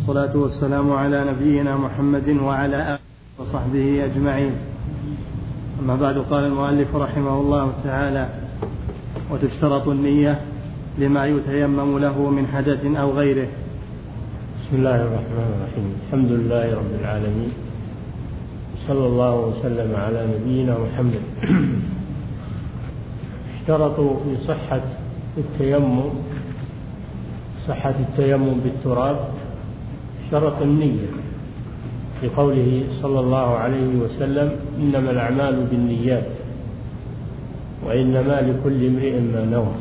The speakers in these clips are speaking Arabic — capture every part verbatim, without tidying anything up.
والصلاة والسلام على نبينا محمد وعلى آله وصحبه أجمعين. أما بعد، قال المؤلف رحمه الله تعالى: وتشترط النية لما يتيمم له من حدث أو غيره. بسم الله الرحمن الرحيم. الحمد لله رب العالمين، صلى الله وسلم على نبينا محمد. اشترطوا لصحة التيمم صحة التيمم بالتراب اشترط النية لقوله صلى الله عليه وسلم: إنما الأعمال بالنيات وإنما لكل امرئ ما نوى.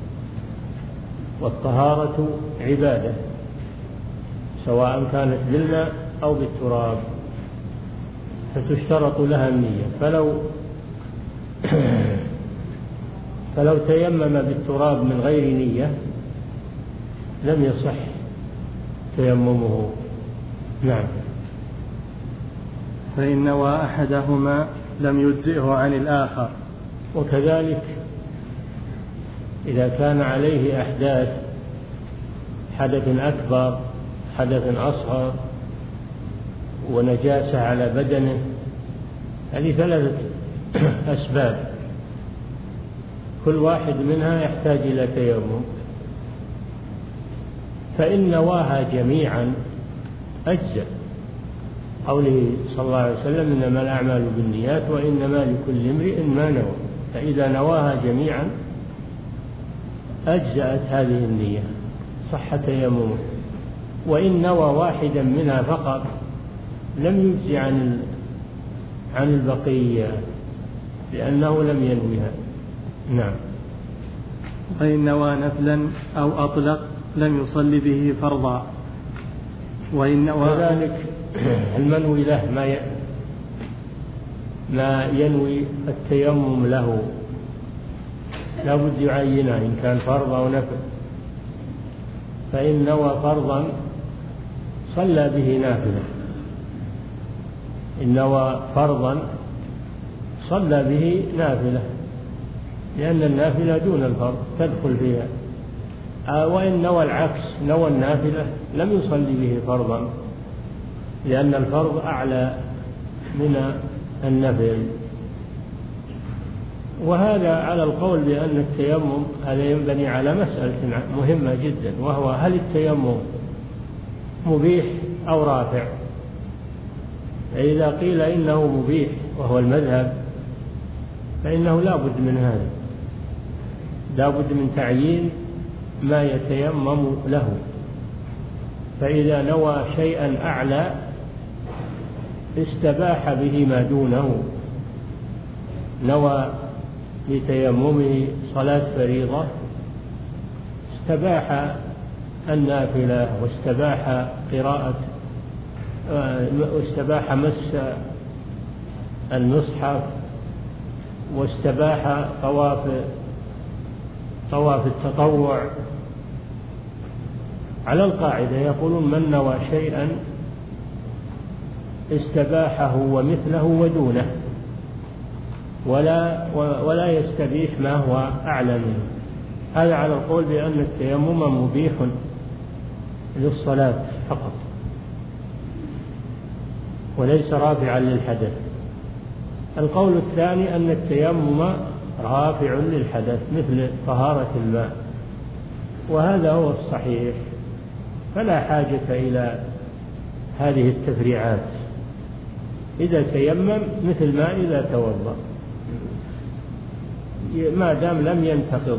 والطهارة عبادة سواء كانت بالماء أو بالتراب، فتشترط لها النية. فلو فلو تيمم بالتراب من غير نية لم يصح تيممه. نعم. فإن نوى أحدهما لم يجزئه عن الآخر. وكذلك إذا كان عليه أحداث، حدث أكبر، حدث أصغر، ونجاسة على بدنه، هذه ثلاثة أسباب كل واحد منها يحتاج إلى تيمم. فإن نواها جميعا أجزأ، قوله صلى الله عليه وسلم: إنما الأعمال بالنيات وإنما لكل امرئ ما نوى. فإذا نواها جميعا أجزأت هذه النية، صح تيممه. وإن نوى واحدا منها فقط لم يجزي عن عن البقية لأنه لم ينويها. نعم. وإن نوى نفلا أو أطلق لم يصلي به فرضا. وإن نوى كذلك المنوي له ما ما ينوي التيمم له لا بد يعينه إن كان فرض أو نفل. فإن نوى فرضا صلى به نافلة، إن نوى فرضا صلى به نافلة، لأن النافلة دون الفرض تدخل فيها. وإن نوى العكس، نوى النافلة، لم يصلي به فرضا، لأن الفرض أعلى من النفل. وهذا على القول بأن التيمم هذا ينبني على مسألة مهمة جدا، وهو: هل التيمم مبيح أو رافع؟ فإذا قيل إنه مبيح وهو المذهب فإنه لا بد من هذا، لا بد من تعيين ما يتيمم له. فإذا نوى شيئا أعلى استباح به ما دونه. نوى لتيممه صلاة فريضة استباح النافلة، واستباح قراءة، واستباح مس المصحف، واستباح طواف طواف التطوع. على القاعدة يقولون: من نوى شيئا استباحه ومثله ودونه، ولا ولا يستبيح ما هو أعلى منه. هذا على القول بأن التيمم مبيح للصلاة فقط وليس رافعا للحدث. القول الثاني أن التيمم رافع للحدث مثل طهارة الماء، وهذا هو الصحيح، فلا حاجة إلى هذه التفريعات. إذا تيمم مثل ما إذا توضأ، ما دام لم ينتقض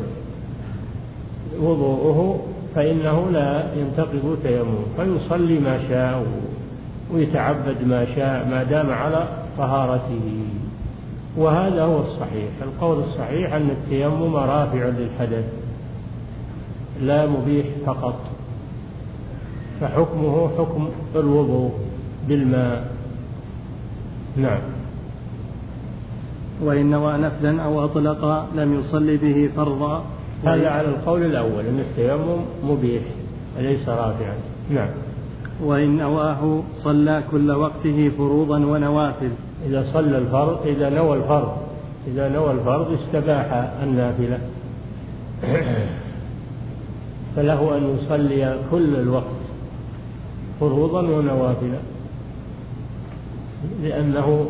وضوءه فإنه لا ينتقض تيمم، فيصلي ما شاء ويتعبد ما شاء ما دام على طهارته. وهذا هو الصحيح. القول الصحيح أن التيمم رافع للحدث لا مبيح فقط، فحكمه حكم الوضوء بالماء. نعم. وإن نوى نفلا أو أطلق لم يصلي به فرضا. هذا على القول الأول أن التيمم مبيح وليس رافعا. نعم. وإن نواه صلى كل وقته فروضا ونوافل. إذا صلى الفرض، إذا نوى الفرض إذا نوى الفرض استباح النافلة، فله أن يصلي كل الوقت فروضا ونوافلا، لأنه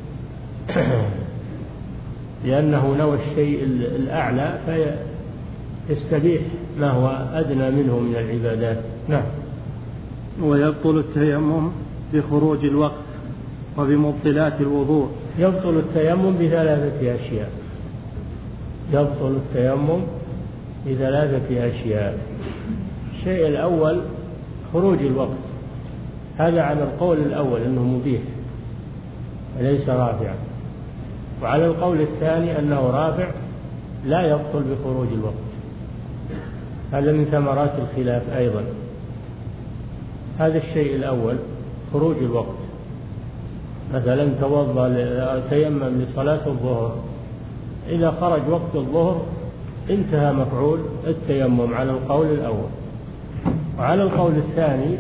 لأنه نوى الشيء الأعلى فيستبيح ما هو أدنى منه من العبادات. نعم. ويبطل التيمم بخروج الوقت وبمبطلات الوضوء. يبطل التيمم بثلاثة أشياء. يبطل التيمم بثلاثة أشياء. الشيء الأول خروج الوقت، هذا على القول الأول أنه مبيح وليس رافعا، وعلى القول الثاني أنه رافع لا يبطل بخروج الوقت. هذا من ثمرات الخلاف أيضا. هذا الشيء الأول خروج الوقت، مثلا توضأ تيمم لصلاة الظهر، إذا خرج وقت الظهر انتهى مفعول التيمم على القول الأول. وعلى القول الثاني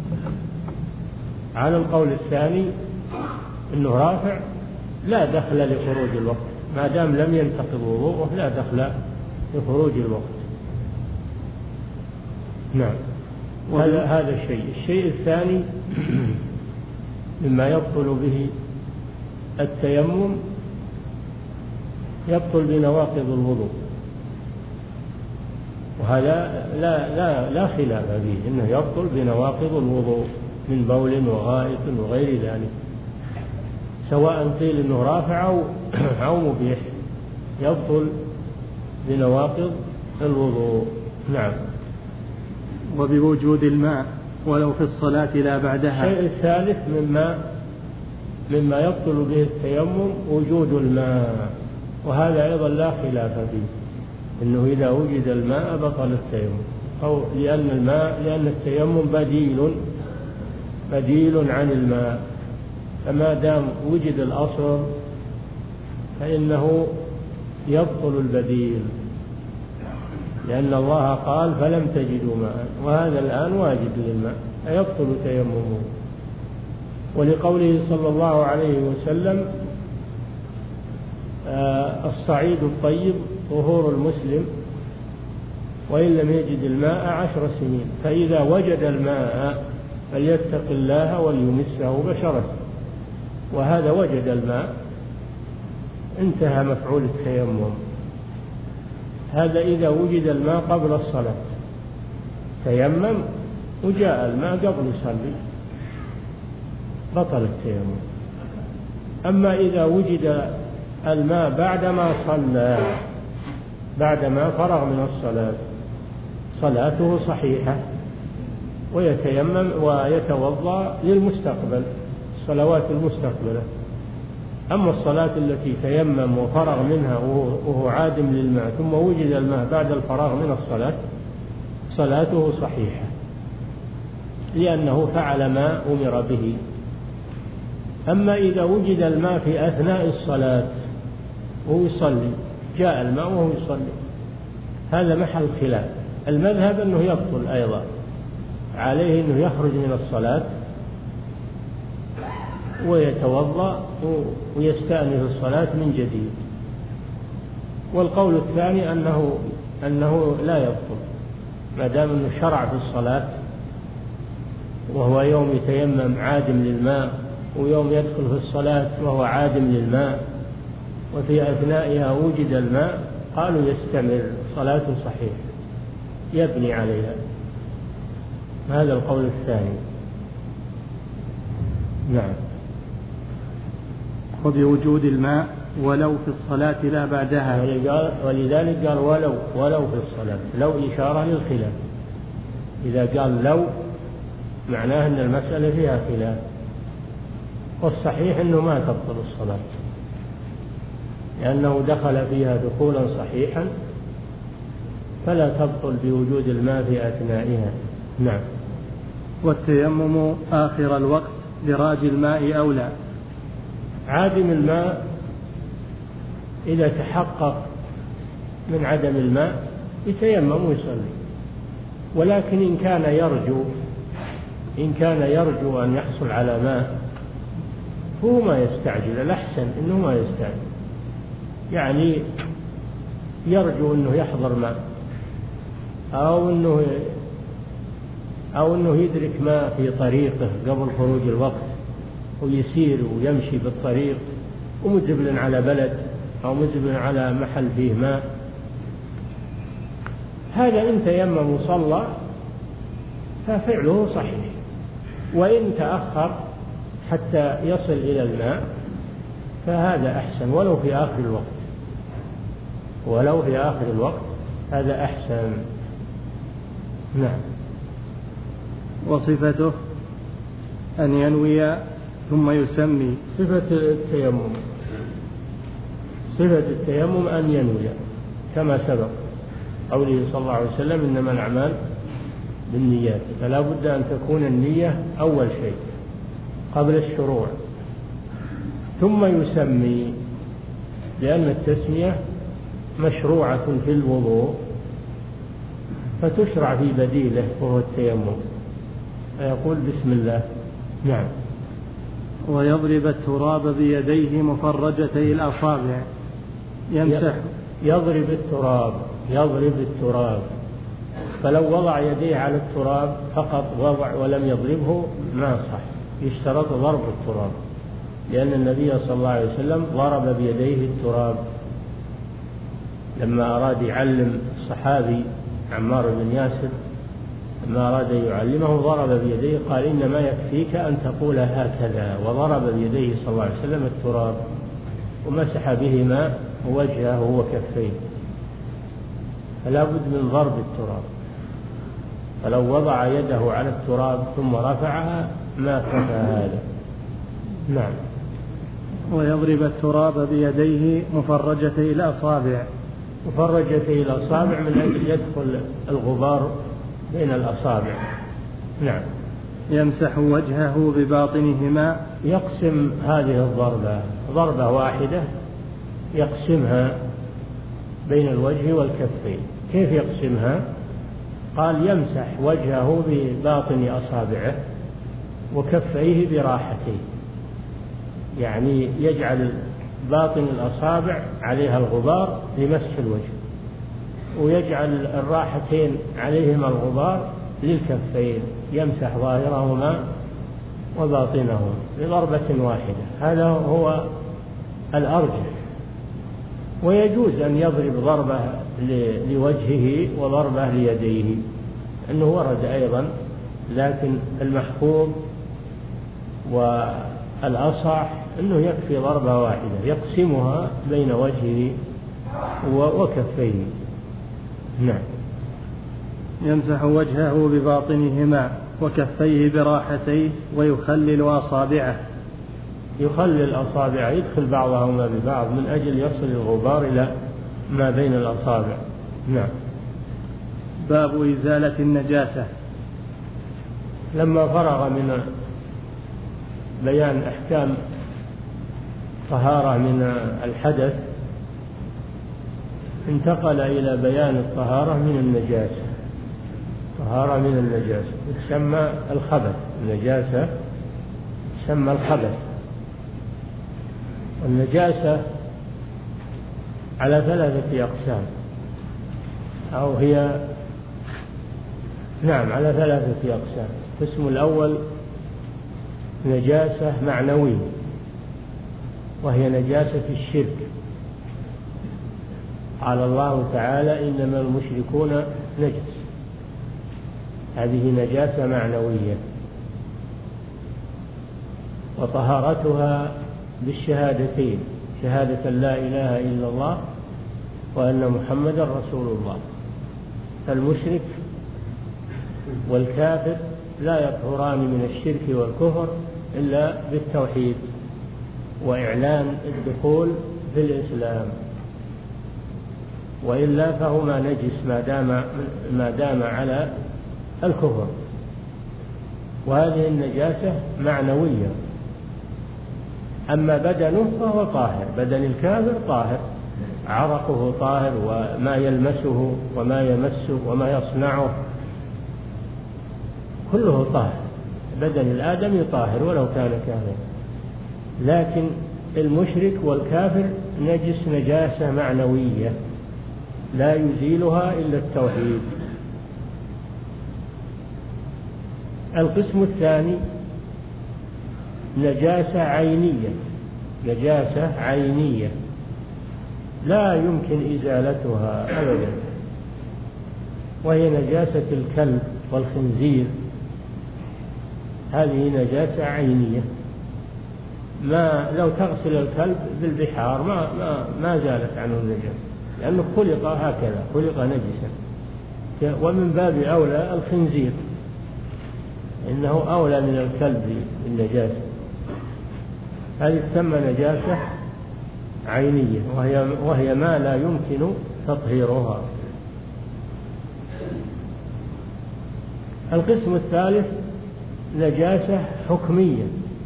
على القول الثاني أنه رافع لا دخل لخروج الوقت، ما دام لم ينتقض وضوءه لا دخل لخروج الوقت. نعم. هذا هذا الشيء. الشيء الثاني مما يبطل به التيمم يبطل بنواقض الوضوء، وهذا لا لا لا خلاف فيه انه يبطل بنواقض الوضوء من بول وغائط وغير ذلك، سواء قيل انه رافع او او مبيح، يبطل بنواقض الوضوء. نعم. وبوجود الماء ولو في الصلاة لا بعدها. الشيء الثالث مما مما يبطل به التيمم وجود الماء، وهذا أيضا لا خلاف فيه إنه إذا وجد الماء بطل التيمم، أو لأن الماء لأن التيمم بديل بديل عن الماء، فما دام وجد الأصل فإنه يبطل البديل، لأن الله قال فلم تجدوا ماء، وهذا الآن واجد للماء فيبطل تيممه. ولقوله صلى الله عليه وسلم آه الصعيد الطيب طهور المسلم وإن لم يجد الماء عشر سنين، فإذا وجد الماء فليتق الله وليمسه بشرته، وهذا وجد الماء انتهى مفعول التيمم. هذا إذا وجد الماء قبل الصلاة تيمم وجاء الماء قبل يصلي بطل التيمم. أما إذا وجد الماء بعدما صلى بعدما فرغ من الصلاة صلاته صحيحة ويتيمم ويتوضأ للمستقبل، الصلوات المستقبلة. أما الصلاة التي تيمم وفرغ منها وهو عادم للماء ثم وجد الماء بعد الفراغ من الصلاة صلاته صحيحة، لأنه فعل ما أمر به. أما إذا وجد الماء في أثناء الصلاة وهو يصلي، جاء الماء وهو يصلي، هذا محل خلاف. المذهب أنه يبطل أيضا، عليه أنه يخرج من الصلاة ويتوضأ ويستأنف الصلاة من جديد. والقول الثاني أنه أنه لا يبطل ما دام أنه شرع في الصلاة، وهو يوم يتيمم عادم للماء ويوم يدخل في الصلاة وهو عادم للماء، وفي أثنائها وجد الماء، قالوا يستمر صلاته صحيح يبني عليها. هذا القول الثاني. نعم. وبوجود الماء ولو في الصلاة لا بعدها، ولذلك قال ولو ولو في الصلاة، لو إشارة للخلاف. إذا قال لو معناه أن المسألة فيها خلاف، والصحيح أنه ما تبطل الصلاة لأنه دخل فيها دخولا صحيحا، فلا تبطل بوجود الماء في أثنائها. نعم. والتيمم آخر الوقت لراج الماء أولى. عادم الماء إذا تحقق من عدم الماء يتيمم ويصلي، ولكن إن كان يرجو إن كان يرجو أن يحصل على ماء هو ما يستعجل، الأحسن إنه ما يستعجل، يعني يرجو أنه يحضر ماء أو أنه أو أنه يدرك ما في طريقه قبل خروج الوقت ويسير ويمشي بالطريق ومقبل على بلد أو مقبل على محل فيه ماء، هذا إن تيمم وصلى ففعله صحيح. وإن تأخر حتى يصل إلى الماء فهذا أحسن، ولو في آخر الوقت، ولو في آخر الوقت هذا أحسن. نعم. وصفته أن ينوي ثم يسمي. صفة التيمم صفة التيمم أن ينوي كما سبق قوله صلى الله عليه وسلم إنما الأعمال بالنيات، فلا بد أن تكون النية أول شيء قبل الشروع، ثم يسمي، لأن التسمية مشروعة في الوضوء فتشرع في بديله وهو التيمم، فيقول بسم الله. نعم. ويضرب التراب بيديه مفرجتي الأصابع، يمسح. يضرب التراب يضرب التراب فلو وضع يديه على التراب فقط وضع ولم يضربه ما صح، يشترط ضرب التراب، لأن النبي صلى الله عليه وسلم ضرب بيديه التراب لما أراد يعلم الصحابي عمار بن ياسر، لما أراد يعلمه ضرب بيديه، قال إنما يكفيك أن تقول هكذا، وضرب بيديه صلى الله عليه وسلم التراب ومسح بهما وجهه وكفيه، فلا بد من ضرب التراب، فلو وضع يده على التراب ثم رفعها ما كفى هذا. نعم. ويضرب التراب بيديه مفرجتي الأصابع. مفرجتي الأصابع من أجل يدخل الغبار بين الأصابع. نعم. يمسح وجهه بباطنهما. يقسم هذه الضربة ضربة واحدة يقسمها بين الوجه والكفين. كيف يقسمها؟ قال يمسح وجهه بباطن أصابعه وكفيه براحتيه، يعني يجعل باطن الأصابع عليها الغبار لمسح الوجه، ويجعل الراحتين عليهما الغبار للكفين، يمسح ظاهرهما وباطنهما بضربة واحدة، هذا هو الأرجح. ويجوز أن يضرب ضربة لوجهه وضربة ليديه، أنه ورد أيضا، لكن المحفوظ والأصح أنه يكفي ضربة واحدة يقسمها بين وجهه وكفيه. نعم. يمسح وجهه بباطنهما وكفيه براحتيه ويخلل أصابعه. يخلل أصابعه، يدخل بعضهما ببعض من أجل يصل الغبار إلى ما بين الأصابع. نعم. باب إزالة النجاسة. لما فرغ من بيان أحكام طهارة من الحدث انتقل إلى بيان الطهارة من النجاسة. طهارة من النجاسة تسمى الخبث، النجاسة تسمى الخبث. النجاسة على ثلاثة أقسام، أو هي نعم على ثلاثة أقسام. القسم الأول نجاسة معنوية، وهي نجاسة الشرك. قال الله تعالى إنما المشركون نجس، هذه نجاسة معنوية، وطهارتها بالشهادتين، شهادة لا إله إلا الله وأن محمدا رسول الله. فالمشرك والكافر لا يطهران من الشرك والكفر إلا بالتوحيد وإعلان الدخول في الإسلام، وإلا فهما نجس ما دام ما دام على الكفر. وهذه النجاسة معنوية. أما بدنه فهو طاهر، بدن الكافر طاهر، عرقه طاهر، وما يلمسه وما يمسه وما يصنعه كله طاهر. بدن الآدمي طاهر ولو كان كافرا، لكن المشرك والكافر نجس نجاسة معنوية لا يزيلها إلا التوحيد. القسم الثاني نجاسة عينية، نجاسة عينية لا يمكن إزالتها أبدا، وهي نجاسة الكلب والخنزير. هذه نجاسة عينية، ما لو تغسل الكلب بالبحار ما ما ما زالت عنه النجاسة، لأنه خلق هكذا، خلق نجسا. ومن باب أولى الخنزير، إنه أولى من الكلب بالنجاسة. هذه تسمى نجاسة عينية، وهي وهي ما لا يمكن تطهيرها. القسم الثالث نجاسة حكمية،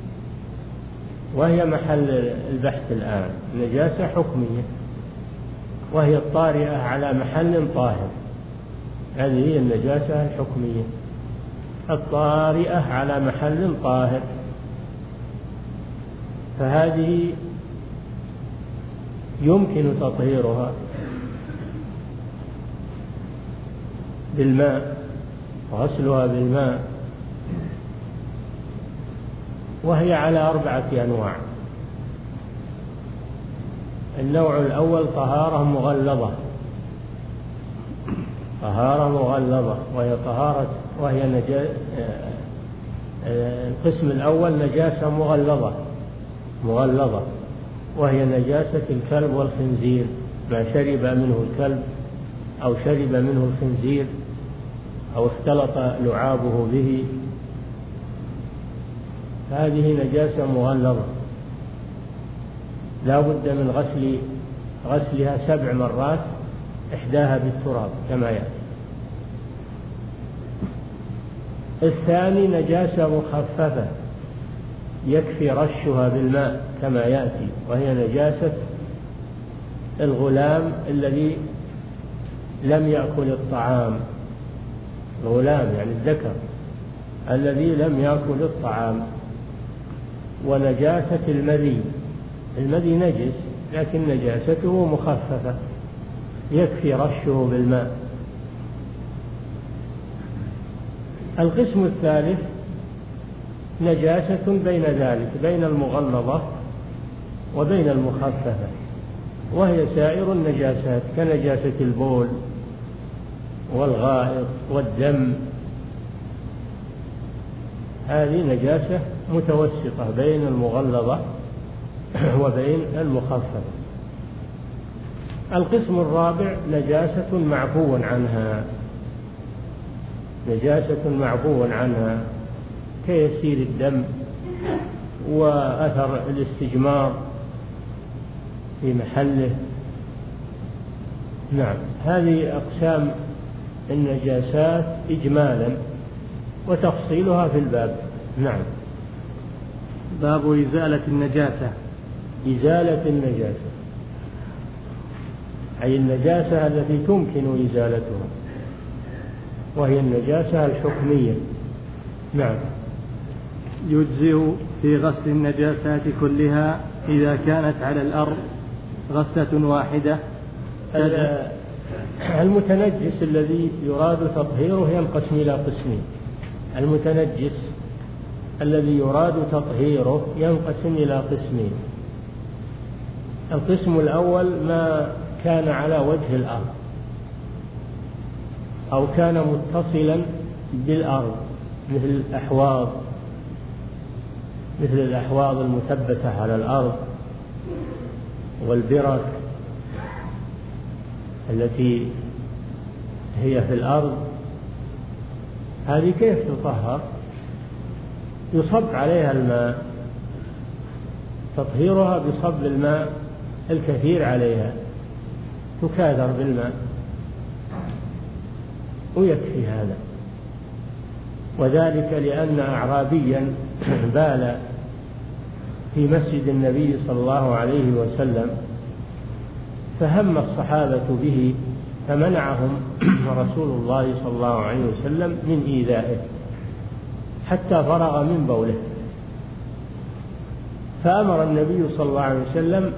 وهي محل البحث الآن. نجاسة حكمية وهي الطارئة على محل طاهر، هذه هي النجاسة الحكمية، الطارئة على محل طاهر. فهذه يمكن تطهيرها بالماء، غسلها بالماء، وهي على أربعة أنواع. النوع الأول طهارة مغلظة، طهارة مغلظة وهي طهارة وهي نجا... القسم الأول نجاسة مغلظة مغلظة وهي نجاسة الكلب والخنزير، ما شرب منه الكلب أو شرب منه الخنزير أو اختلط لعابه به، هذه نجاسة مغلظة لا بد من غسل غسلها سبع مرات، إحداها بالتراب كما يأتي. الثاني نجاسة مخففة يكفي رشها بالماء كما يأتي، وهي نجاسة الغلام الذي لم يأكل الطعام، الغلام يعني الذكر الذي لم يأكل الطعام. ونجاسة المذي، المذي نجس لكن نجاسته مخففة يكفي رشه بالماء. القسم الثالث نجاسة بين ذلك، بين المغلظة وبين المخففة، وهي سائر النجاسات كنجاسة البول والغائط والدم، هذه نجاسة متوسطة بين المغلظة وبين المخففة. القسم الرابع نجاسة معفو عنها، نجاسة معفو عنها كيسير الدم وأثر الاستجمار في محله. نعم، هذه أقسام النجاسات إجمالا، وتفصيلها في الباب. نعم. باب إزالة النجاسة. إزالة النجاسة أي النجاسة التي تمكن إزالتها، وهي النجاسة الحكمية. نعم. يجزئ في غسل النجاسات كلها إذا كانت على الأرض غسلة واحدة. المتنجس الذي يراد تطهيره ينقسم إلى قسمين. المتنجس الذي يراد تطهيره ينقسم إلى قسمين. القسم الأول ما كان على وجه الأرض أو كان متصلا بالأرض، مثل الأحواض مثل الأحواض المثبتة على الأرض والبرك التي هي في الأرض، هذه كيف تطهر؟ يصب عليها الماء، تطهيرها بصب الماء الكثير عليها، تكاثر بالماء ويكفي هذا. وذلك لأن أعرابيا بال في مسجد النبي صلى الله عليه وسلم، فهم الصحابة به فمنعهم رسول الله صلى الله عليه وسلم من إيذائه حتى فرغ من بوله، فأمر النبي صلى الله عليه وسلم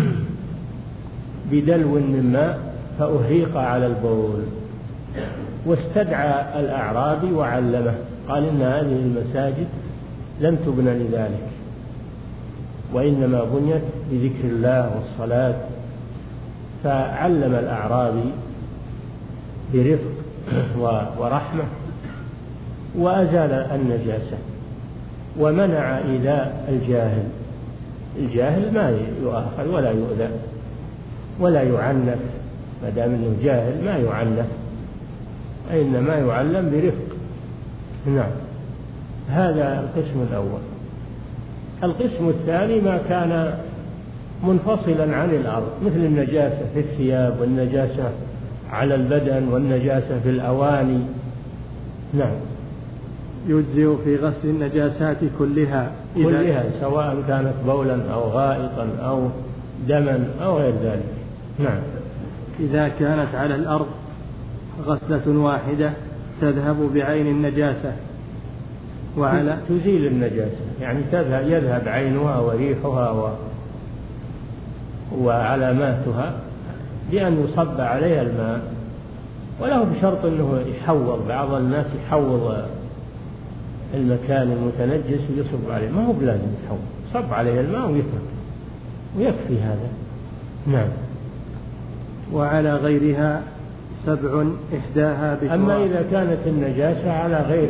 بدلو من ماء فأهريق على البول، واستدعى الأعرابي وعلمه قال إن هذه المساجد لم تبنى لذلك، وإنما بنيت لذكر الله والصلاة. فعلم الأعرابي برفق ورحمة وأزال النجاسة، ومنع إيذاء الجاهل. الجاهل ما يؤاخذ ولا يؤذى ولا يعنف، ما دام انه جاهل ما يعنف، إنما يعلم برفق. نعم، هذا القسم الأول. القسم الثاني ما كان منفصلا عن الأرض، مثل النجاسة في الثياب والنجاسة على البدن والنجاسة في الأواني. نعم. يجزئ في غسل النجاسات كلها كلها سواء كانت بولا أو غائطا أو دما أو غير ذلك. نعم. إذا كانت على الأرض غسلة واحدة تذهب بعين النجاسة وعلى تزيل النجاسة، يعني تذهب يذهب عينها وريحها و... وعلاماتها بأن يصب عليها الماء، وله بشرط أنه يحوض. بعض الناس يحوض المكان المتنجس ويصب عليه، ما هو بلازم يحوض، صب عليه الماء ويترك ويكفي هذا. نعم. وعلى غيرها سبع إحداها بتراب. أما إذا كانت النجاسة على غير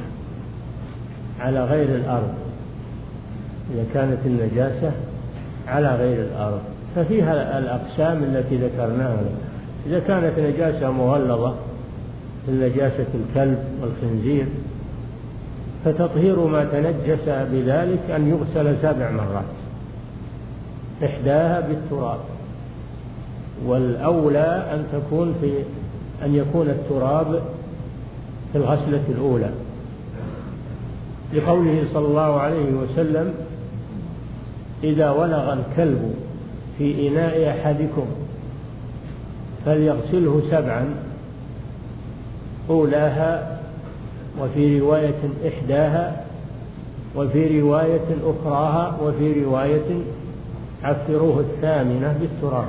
على غير الأرض، إذا كانت النجاسة على غير الأرض ففيها الأقسام التي ذكرناها. إذا كانت نجاسة مغلظة نجاسة الكلب والخنزير فتطهير ما تنجس بذلك أن يغسل سبع مرات، إحداها بالتراب، والأولى أن تكون في أن يكون التراب في الغسلة الأولى، لقوله صلى الله عليه وسلم: إذا ولغ الكلب في إناء أحدكم فليغسله سبعا، أولاها، وفي رواية إحداها، وفي رواية أخراها، وفي رواية عفروه الثامنة بالتراب.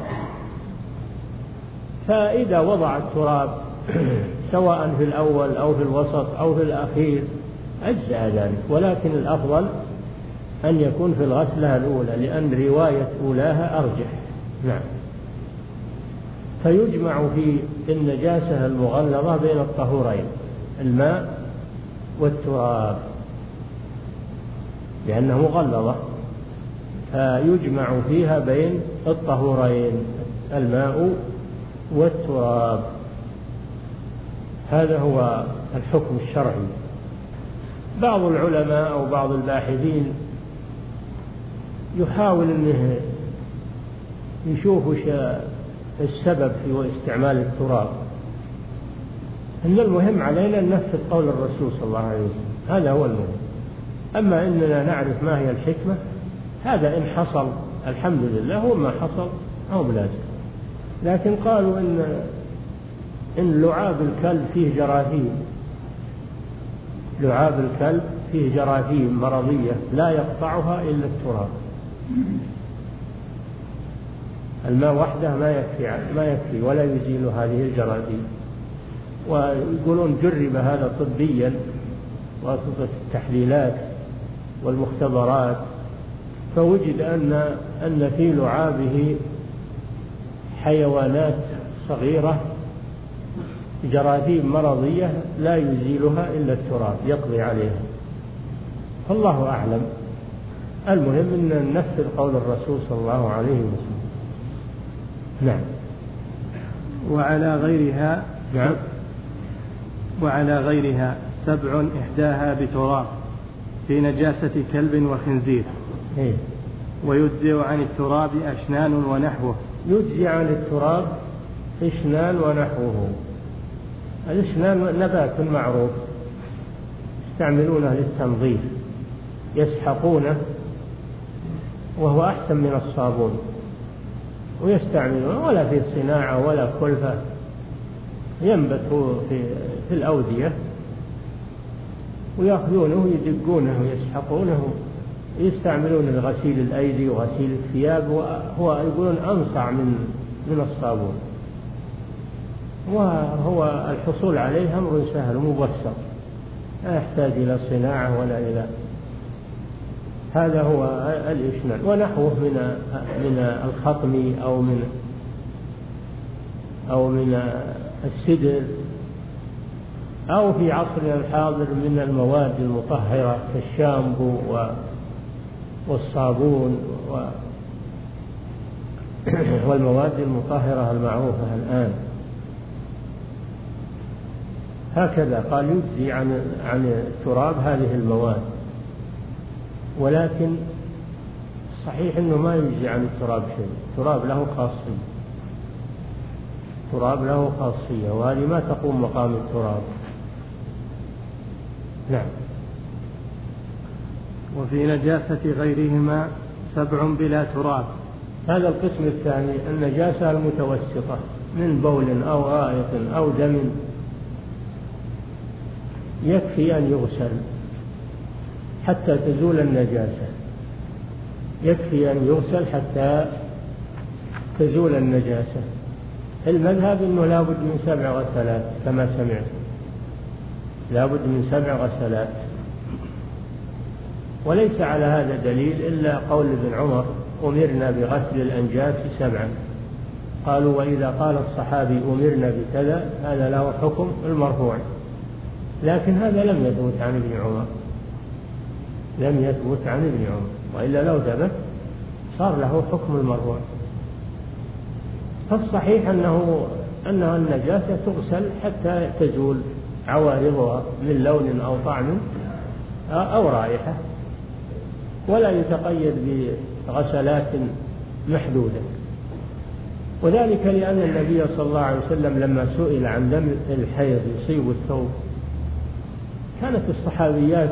فإذا وضع التراب سواء في الأول أو في الوسط أو في الأخير أجزأ ذلك، ولكن الأفضل أن يكون في الغسلة الأولى، لأن رواية أولاها أرجح. نعم. فيجمع في النجاسة المغلظة بين الطهورين، الماء والتراب، لأنها مغلظة، فيجمع فيها بين الطهورين، الماء والتراب. هذا هو الحكم الشرعي. بعض العلماء أو بعض الباحثين يحاول أنه يشوف السبب في استعمال التراب. إن المهم علينا أن ننفذ قول الرسول صلى الله عليه وسلم، هذا هو المهم. أما إننا نعرف ما هي الحكمة هذا إن حصل الحمد لله، وما حصل أو بلازم. لكن قالوا إن إن لعاب الكلب فيه جراثيم، لعاب الكلب فيه جراثيم مرضية لا يقطعها إلا التراب. الماء وحده ما يكفي ما يكفي ولا يزيل هذه الجراثيم. ويقولون جرب هذا طبيا واسطة التحليلات والمختبرات، فوجد أن أن في لعابه حيوانات صغيرة جراثيم مرضية لا يزيلها إلا التراب يقضي عليها. فالله أعلم. المهم أن ننفذ قول الرسول صلى الله عليه وسلم. نعم. وعلى غيرها نعم. وعلى غيرها سبع إحداها بتراب في نجاسة كلب وخنزير. إيه؟ ويجزئ عن التراب أشنان ونحوه. يجزي عن التراب أشنان ونحوه. الأشنان نبات معروف يستعملونه للتنظيف، يسحقونه وهو أحسن من الصابون، ويستعملونه ولا في صناعة ولا كلفة، ينبت في, في الأودية ويأخذونه يدقونه ويسحقونه، يستعملون لغسيل الأيدي وغسيل الثياب، وهو يقولون أنصع من من الصابون، وهو الحصول عليه أمر سهل ومبسط. لا يحتاج إلى صناعة ولا إلى. هذا هو الإشمال. ونحوه من من الخطم أو من أو من السدر، أو في عصرنا الحاضر من المواد المطهرة كالشامبو والصابون والمواد المطهرة المعروفة الآن. هكذا قال يجزي عن عن التراب هذه المواد، ولكن صحيح أنه ما يجزي عن التراب شيء. التراب له خاصية، التراب له خاصية، وهذه ما تقوم مقام التراب. نعم. وفي نجاسة غيرهما سبع بلا تراب. هذا القسم الثاني، النجاسة المتوسطة من بول أو غائط أو دم يكفي أن يغسل حتى تزول النجاسة، يكفي أن يغسل حتى تزول النجاسة. المذهب أنه لا بد من سبع غسلات كما سمعت، لا بد من سبع غسلات. وليس على هذا دليل إلا قول ابن عمر أمرنا بغسل الأنجاس سبعا. قالوا وإذا قال الصحابي أمرنا بكذا هذا له حكم المرفوع، لكن هذا لم يثبت عن ابن عمر، لم يثبت عن ابن عمر، وإلا لو ثبت صار له حكم المرفوع. فالصحيح أنه أنها النجاسة تغسل حتى تزول عوارضها من لون أو طعم أو رائحة، ولا يتقيد بغسلات محدودة. وذلك لأن النبي صلى الله عليه وسلم لما سئل عن دم الحيض يصيب الثوب، كانت الصحابيات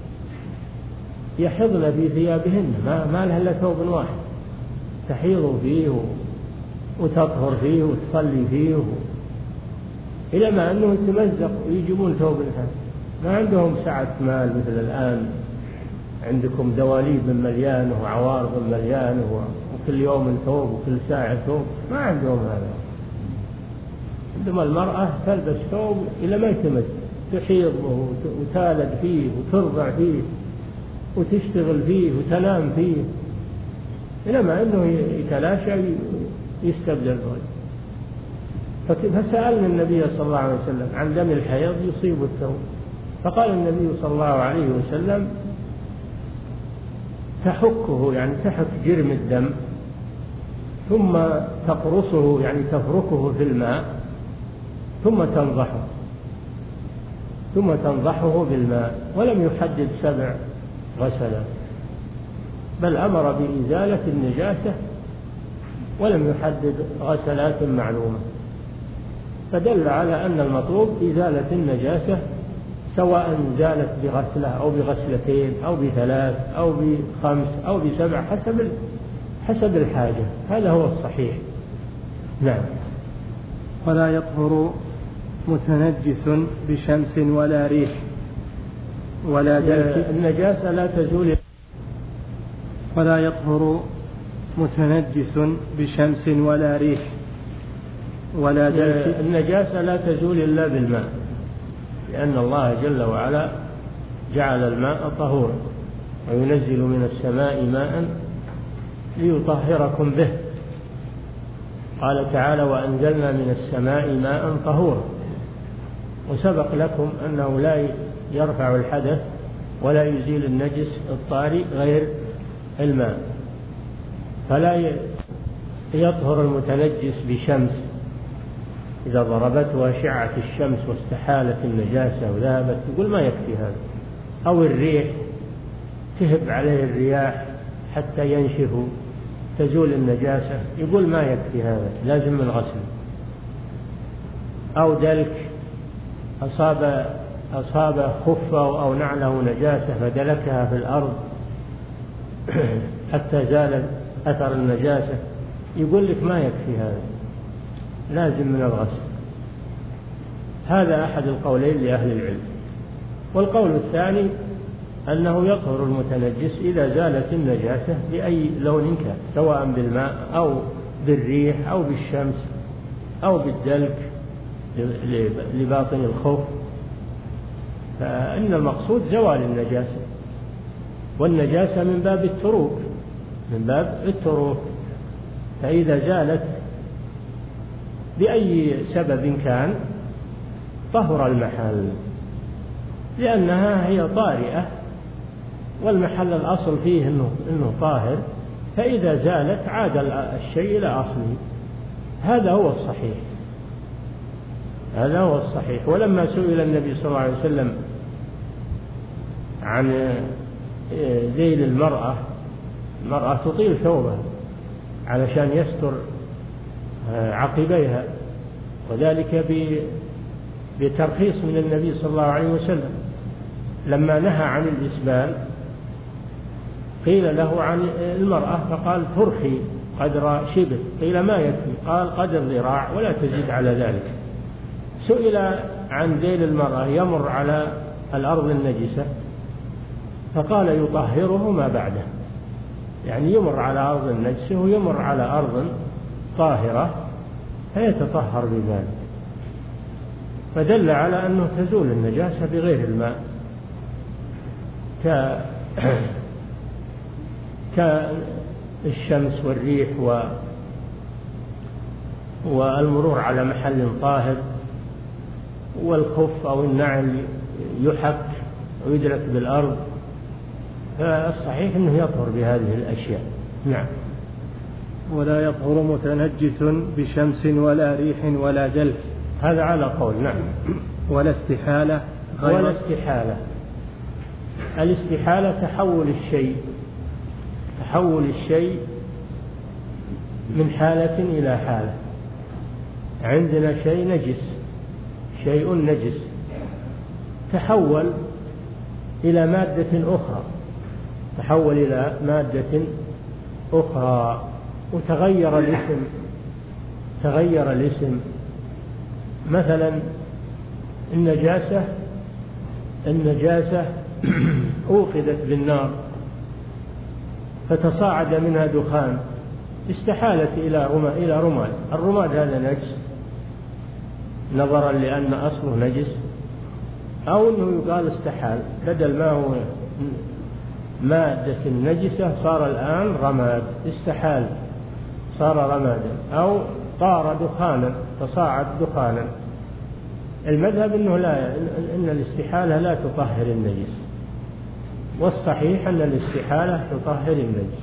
يحضن في ثيابهن، ما, ما لها إلا ثوب واحد تحيض فيه وتطهر فيه وتصلي فيه، إلى ما أنه يتمزق ويجيبون ثوب الحيض. ما عندهم سعة مال مثل الآن، عندكم دواليب مليان وعوارض مليان وكل يوم ثوب وكل ساعة ثوب، ما عندهم هذا. عندما المرأة تلبس ثوب إلى ما يتمزق، تحيض وتالد فيه وترضع فيه وتشتغل فيه وتنام فيه، إلى ما أنه يتلاشى يستبدل غيره. فسألنا النبي صلى الله عليه وسلم عن دم الحيض يصيب الثوب، فقال النبي صلى الله عليه وسلم تحكه، يعني تحك جرم الدم، ثم تقرصه يعني تفركه في الماء، ثم تنضحه ثم تنضحه بالماء. ولم يحدد سبع غسلات، بل أمر بإزالة النجاسة ولم يحدد غسلات معلومة، فدل على أن المطلوب إزالة النجاسة، سواء زالت بغسلة أو بغسلتين أو بثلاث أو بخمس أو بسبع، حسب حسب الحاجة. هذا هو الصحيح. نعم. ولا يطهر متنجس بشمس ولا ريح ولا دلك. النجاسة لا تزول. ولا يطهر متنجس بشمس ولا ريح ولا دلك. النجاسة لا تزول إلا بالماء، لأن الله جل وعلا جعل الماء طهورا، وينزل من السماء ماء ليطهركم به. قال تعالى وأنزلنا من السماء ماء طهورا. وسبق لكم أنه لا يرفع الحدث ولا يزيل النجس الطارئ غير الماء، فلا يطهر المتنجس بشمس إذا ضربته أشعة الشمس واستحالت النجاسة وذهبت، يقول ما يكفي هذا. أو الريح تهب عليه الرياح حتى ينشف تزول النجاسة، يقول ما يكفي هذا، لازم من غسل. أو دلك أصاب أصاب خفه أو نعله نجاسة فدلكها في الأرض حتى زال أثر النجاسة، يقول لك ما يكفي هذا، لازم من الغسل. هذا أحد القولين لأهل العلم. والقول الثاني أنه يطهر المتنجس إذا زالت النجاسة بأي لون كان، سواء بالماء أو بالريح أو بالشمس أو بالدلك لباطن الخوف. فإن المقصود زوال النجاسة، والنجاسة من باب التروك، من باب التروك، فإذا زالت بأي سبب كان طهر المحل، لأنها هي طارئة والمحل الأصل فيه إنه, إنه طاهر، فإذا زالت عاد الشيء إلى أصله. هذا هو الصحيح، هذا هو الصحيح. ولما سئل النبي صلى الله عليه وسلم عن ذيل المرأة، المرأة تطيل ثوبها علشان يستر عقبيها، وذلك بترخيص من النبي صلى الله عليه وسلم. لما نهى عن الإسبال قيل له عن المرأة فقال ترخي قدر شبر، قيل ما يكفي، قال قدر ذراع ولا تزيد على ذلك. سئل عن ذيل المرأة يمر على الأرض النجسة فقال يطهره ما بعده، يعني يمر على أرض النجسة ويمر على أرض طاهرة فيتطهر بذلك، فدل على أنه تزول النجاسة بغير الماء، ك كالشمس والريح و... والمرور على محل طاهر، والخف أو النعل يحك ويدرك بالأرض، فالصحيح أنه يطهر بهذه الأشياء. نعم. ولا يطهر متنجس بشمس ولا ريح ولا دلك، هذا على قول. نعم. ولا استحالة غير ولا استحالة. الاستحالة تحول الشيء تحول الشيء من حالة إلى حالة. عندنا شيء نجس، شيء نجس تحول إلى مادة أخرى، تحول إلى مادة أخرى وتغير الاسم، تغير الاسم. مثلا النجاسة النجاسة أوقدت بالنار فتصاعد منها دخان، استحالت إلى إلى رماد. الرماد هذا نجس نظرا لأن أصله نجس، أو أنه يقال استحال، بدل ما هو مادة نجسة صار الآن رماد، استحال صار رمادا، أو طار دخانا تصاعد دخانا. المذهب أنه لا، إن الاستحالة لا تطهر النجس، والصحيح أن الاستحالة تطهر النجس.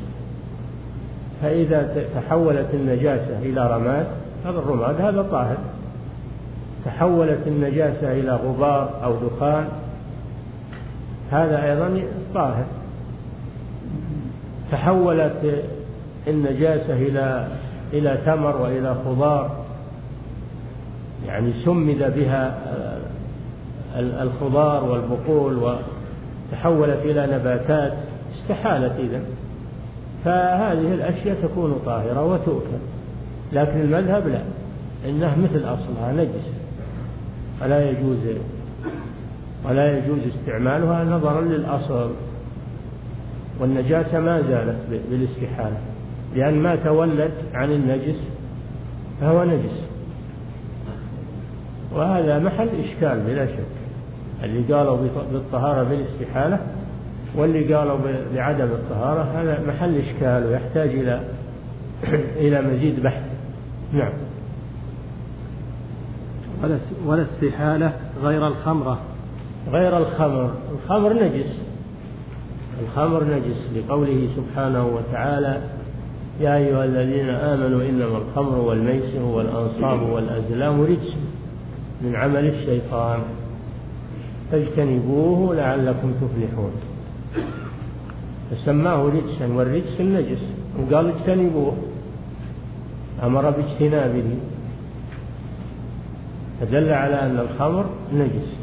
فإذا تحولت النجاسة إلى رماد، هذا الرماد هذا طاهر. تحولت النجاسة إلى غبار أو دخان، هذا أيضا طاهر. تحولت النجاسة إلى إلى تمر وإلى خضار، يعني سمد بها الخضار والبقول وتحولت إلى نباتات، استحالت إذن، فهذه الأشياء تكون طاهرة وتؤكل. لكن المذهب لا، إنها مثل أصلها نجس، ولا يجوز ولا يجوز استعمالها نظرا للأصل، والنجاسة ما زالت بالاستحالة، لأن ما تولد عن النجس فهو نجس. وهذا محل إشكال بلا شك، اللي قالوا بالطهارة بالاستحالة واللي قالوا بعدم الطهارة، هذا محل إشكال ويحتاج إلى إلى مزيد بحث. نعم. ولا استحالة غير الخمرة. غير الخمر، الخمر نجس، الخمر نجس لقوله سبحانه وتعالى يا أيها الذين آمنوا إنما الخمر والميسر والأنصاب والأزلام رجس من عمل الشيطان فاجتنبوه لعلكم تفلحون. فسماه رجسا، والرجس النجس، وقال اجتنبوه، أمر باجتنابه، فدل على أن الخمر نجس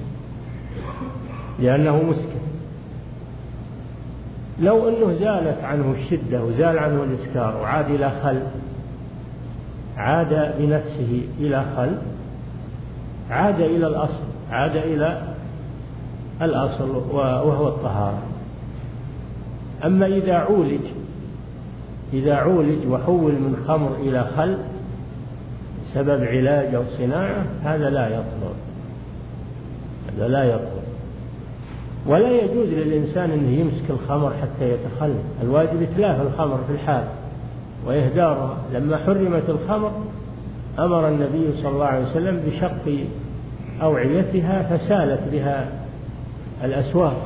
لأنه مسكر. لو أنه زالت عنه الشدة وزال عنه الإسكار وعاد إلى خل، عاد بنفسه إلى خل، عاد إلى الأصل، عاد إلى الأصل وهو الطهارة. أما إذا عولج إذا عولج وحول من خمر إلى خل سبب علاج أو صناعة، هذا لا يطهر، هذا لا يطهر. ولا يجوز للإنسان أنه يمسك الخمر حتى يتخلى، الواجب إتلاف الخمر في الحال وإهدارها. لما حرمت الخمر أمر النبي صلى الله عليه وسلم بشق أوعيتها فسالت بها الأسواق.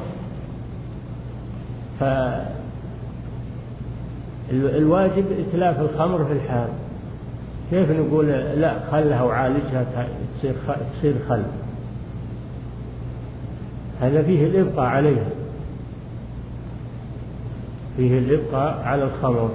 فالواجب إتلاف الخمر في الحال. كيف نقول لا خلها وعالجها تصير تصير خل؟ هذا فيه الإبقاء عليها، فيه الإبقاء على الخمر.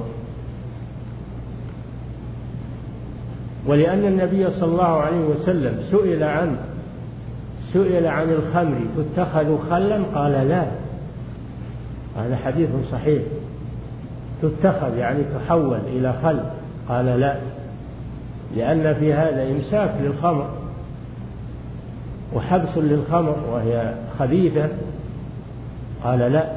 ولأن النبي صلى الله عليه وسلم سئل عن سئل عن الخمر تتخذ خلا قال لا، هذا حديث صحيح، تتخذ يعني تحول إلى خل، قال لا، لأن في هذا إمساك للخمر وحبس للخمر وهي خبيثة، قال لا.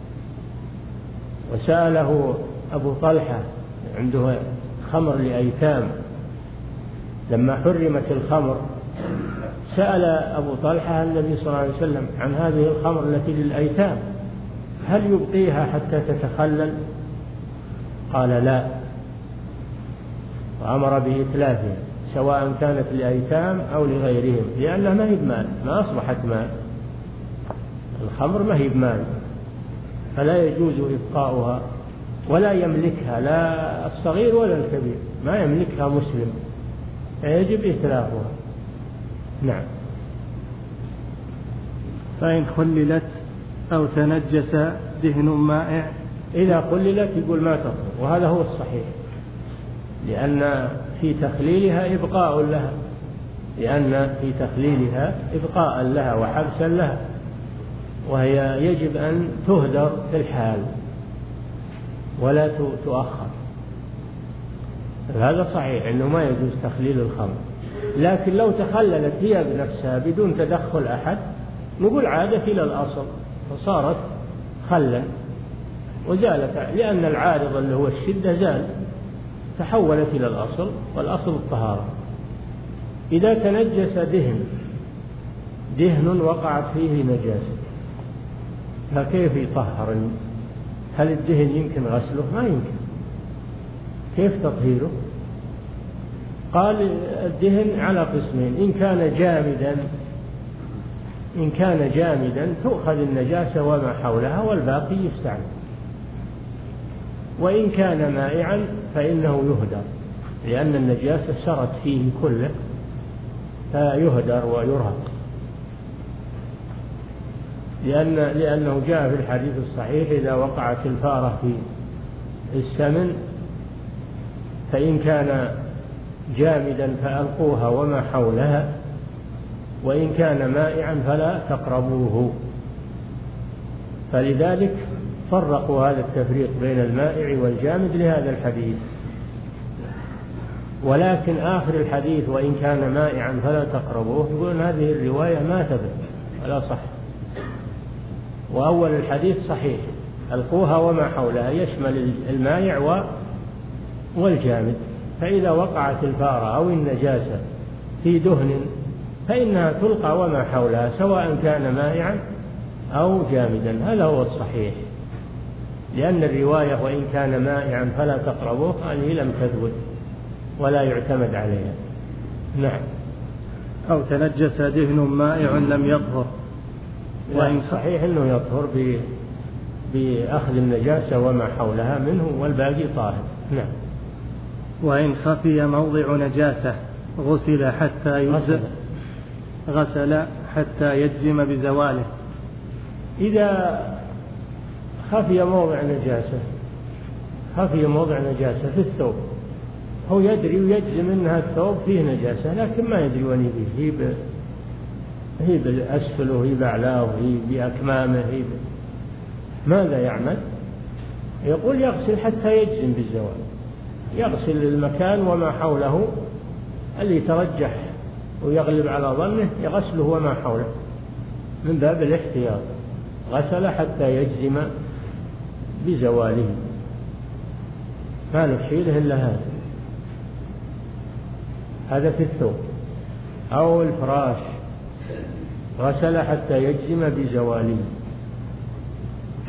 وسأله أبو طلحة عنده خمر لأيتام، لما حرمت الخمر سأل أبو طلحة النبي صلى الله عليه وسلم عن هذه الخمر التي للأيتام هل يبقيها حتى تتخلل؟ قال لا، وأمر بإتلافها سواء كانت لأيتام أو لغيرهم، لأنها ما هي بمال، ما أصبحت مال، الخمر ما هي بمال، فلا يجوز إبقاؤها ولا يملكها لا الصغير ولا الكبير، ما يملكها مسلم، فيجب إتلافها. نعم. فإن خللت أو تنجس دهن مائع، إذا خللت يقول ما تطهر، وهذا هو الصحيح، لأن في تخليلها إبقاء لها، لأن في تخليلها إبقاء لها وحبسا لها، وهي يجب أن تهدر في الحال ولا تؤخر. هذا صحيح أنه ما يجوز تخليل الخمر، لكن لو تخللت هي بنفسها بدون تدخل أحد نقول عادت إلى الأصل فصارت خلا وزالت، لأن العارض اللي هو الشدة زال، تحولت إلى الأصل، والأصل الطهارة. إذا تنجس دهن دهن وقعت فيه نجاسة، فكيف يطهر؟ هل الدهن يمكن غسله؟ ما يمكن. كيف تطهيره؟ قال الدهن على قسمين، إن كان جامدا إن كان جامدا تؤخذ النجاسة وما حولها والباقي يستعمل، وإن كان مائعا فإنه يهدر، لأن النجاسة سرت فيه كله فيهدر ويرهق، لأن لأنه جاء في الحديث الصحيح إذا وقعت الفارة في السمن فإن كان جامدا فألقوها وما حولها، وإن كان مائعا فلا تقربوه. فلذلك فرقوا هذا التفريق بين المائع والجامد لهذا الحديث. ولكن آخر الحديث وإن كان مائعا فلا تقربوه يقولون هذه الرواية ما ثبت ولا صح، وأول الحديث صحيح، ألقوها وما حولها يشمل المائع والجامد. فإذا وقعت الفارة أو النجاسة في دهن فإنها تلقى وما حولها سواء كان مائعا أو جامدا، هذا هو الصحيح، لأن الرواية وإن كان مائعا فلا تقربوه هذه لم تثبت ولا يعتمد عليها. نعم. أو تنجس دهن مائع لم يطهر، وإن صحيح أنه يطهر بأخذ النجاسة وما حولها منه والباقي طاهر. نعم. وإن خفي موضع نجاسة غسل حتى يجزم غسل حتى يجزم بزواله. إذا خفي موضع نجاسة خفي موضع نجاسة في الثوب، هو يدري ويجزم أنها الثوب فيه نجاسة لكن ما يدري وين فيه، هي ب... هي بالأسفل وهي بأعلاه وهي بأكمامه، هي ب... ماذا يعمل؟ يقول يغسل حتى يجزم بالزوال، يغسل المكان وما حوله اللي ترجح ويغلب على ظنه يغسله وما حوله من باب الاحتياط، غسل حتى يجزم بزواله، ما نحيله إلا هذا. هذا في الثوب أو الفراش، غسل حتى يجزم بزواله.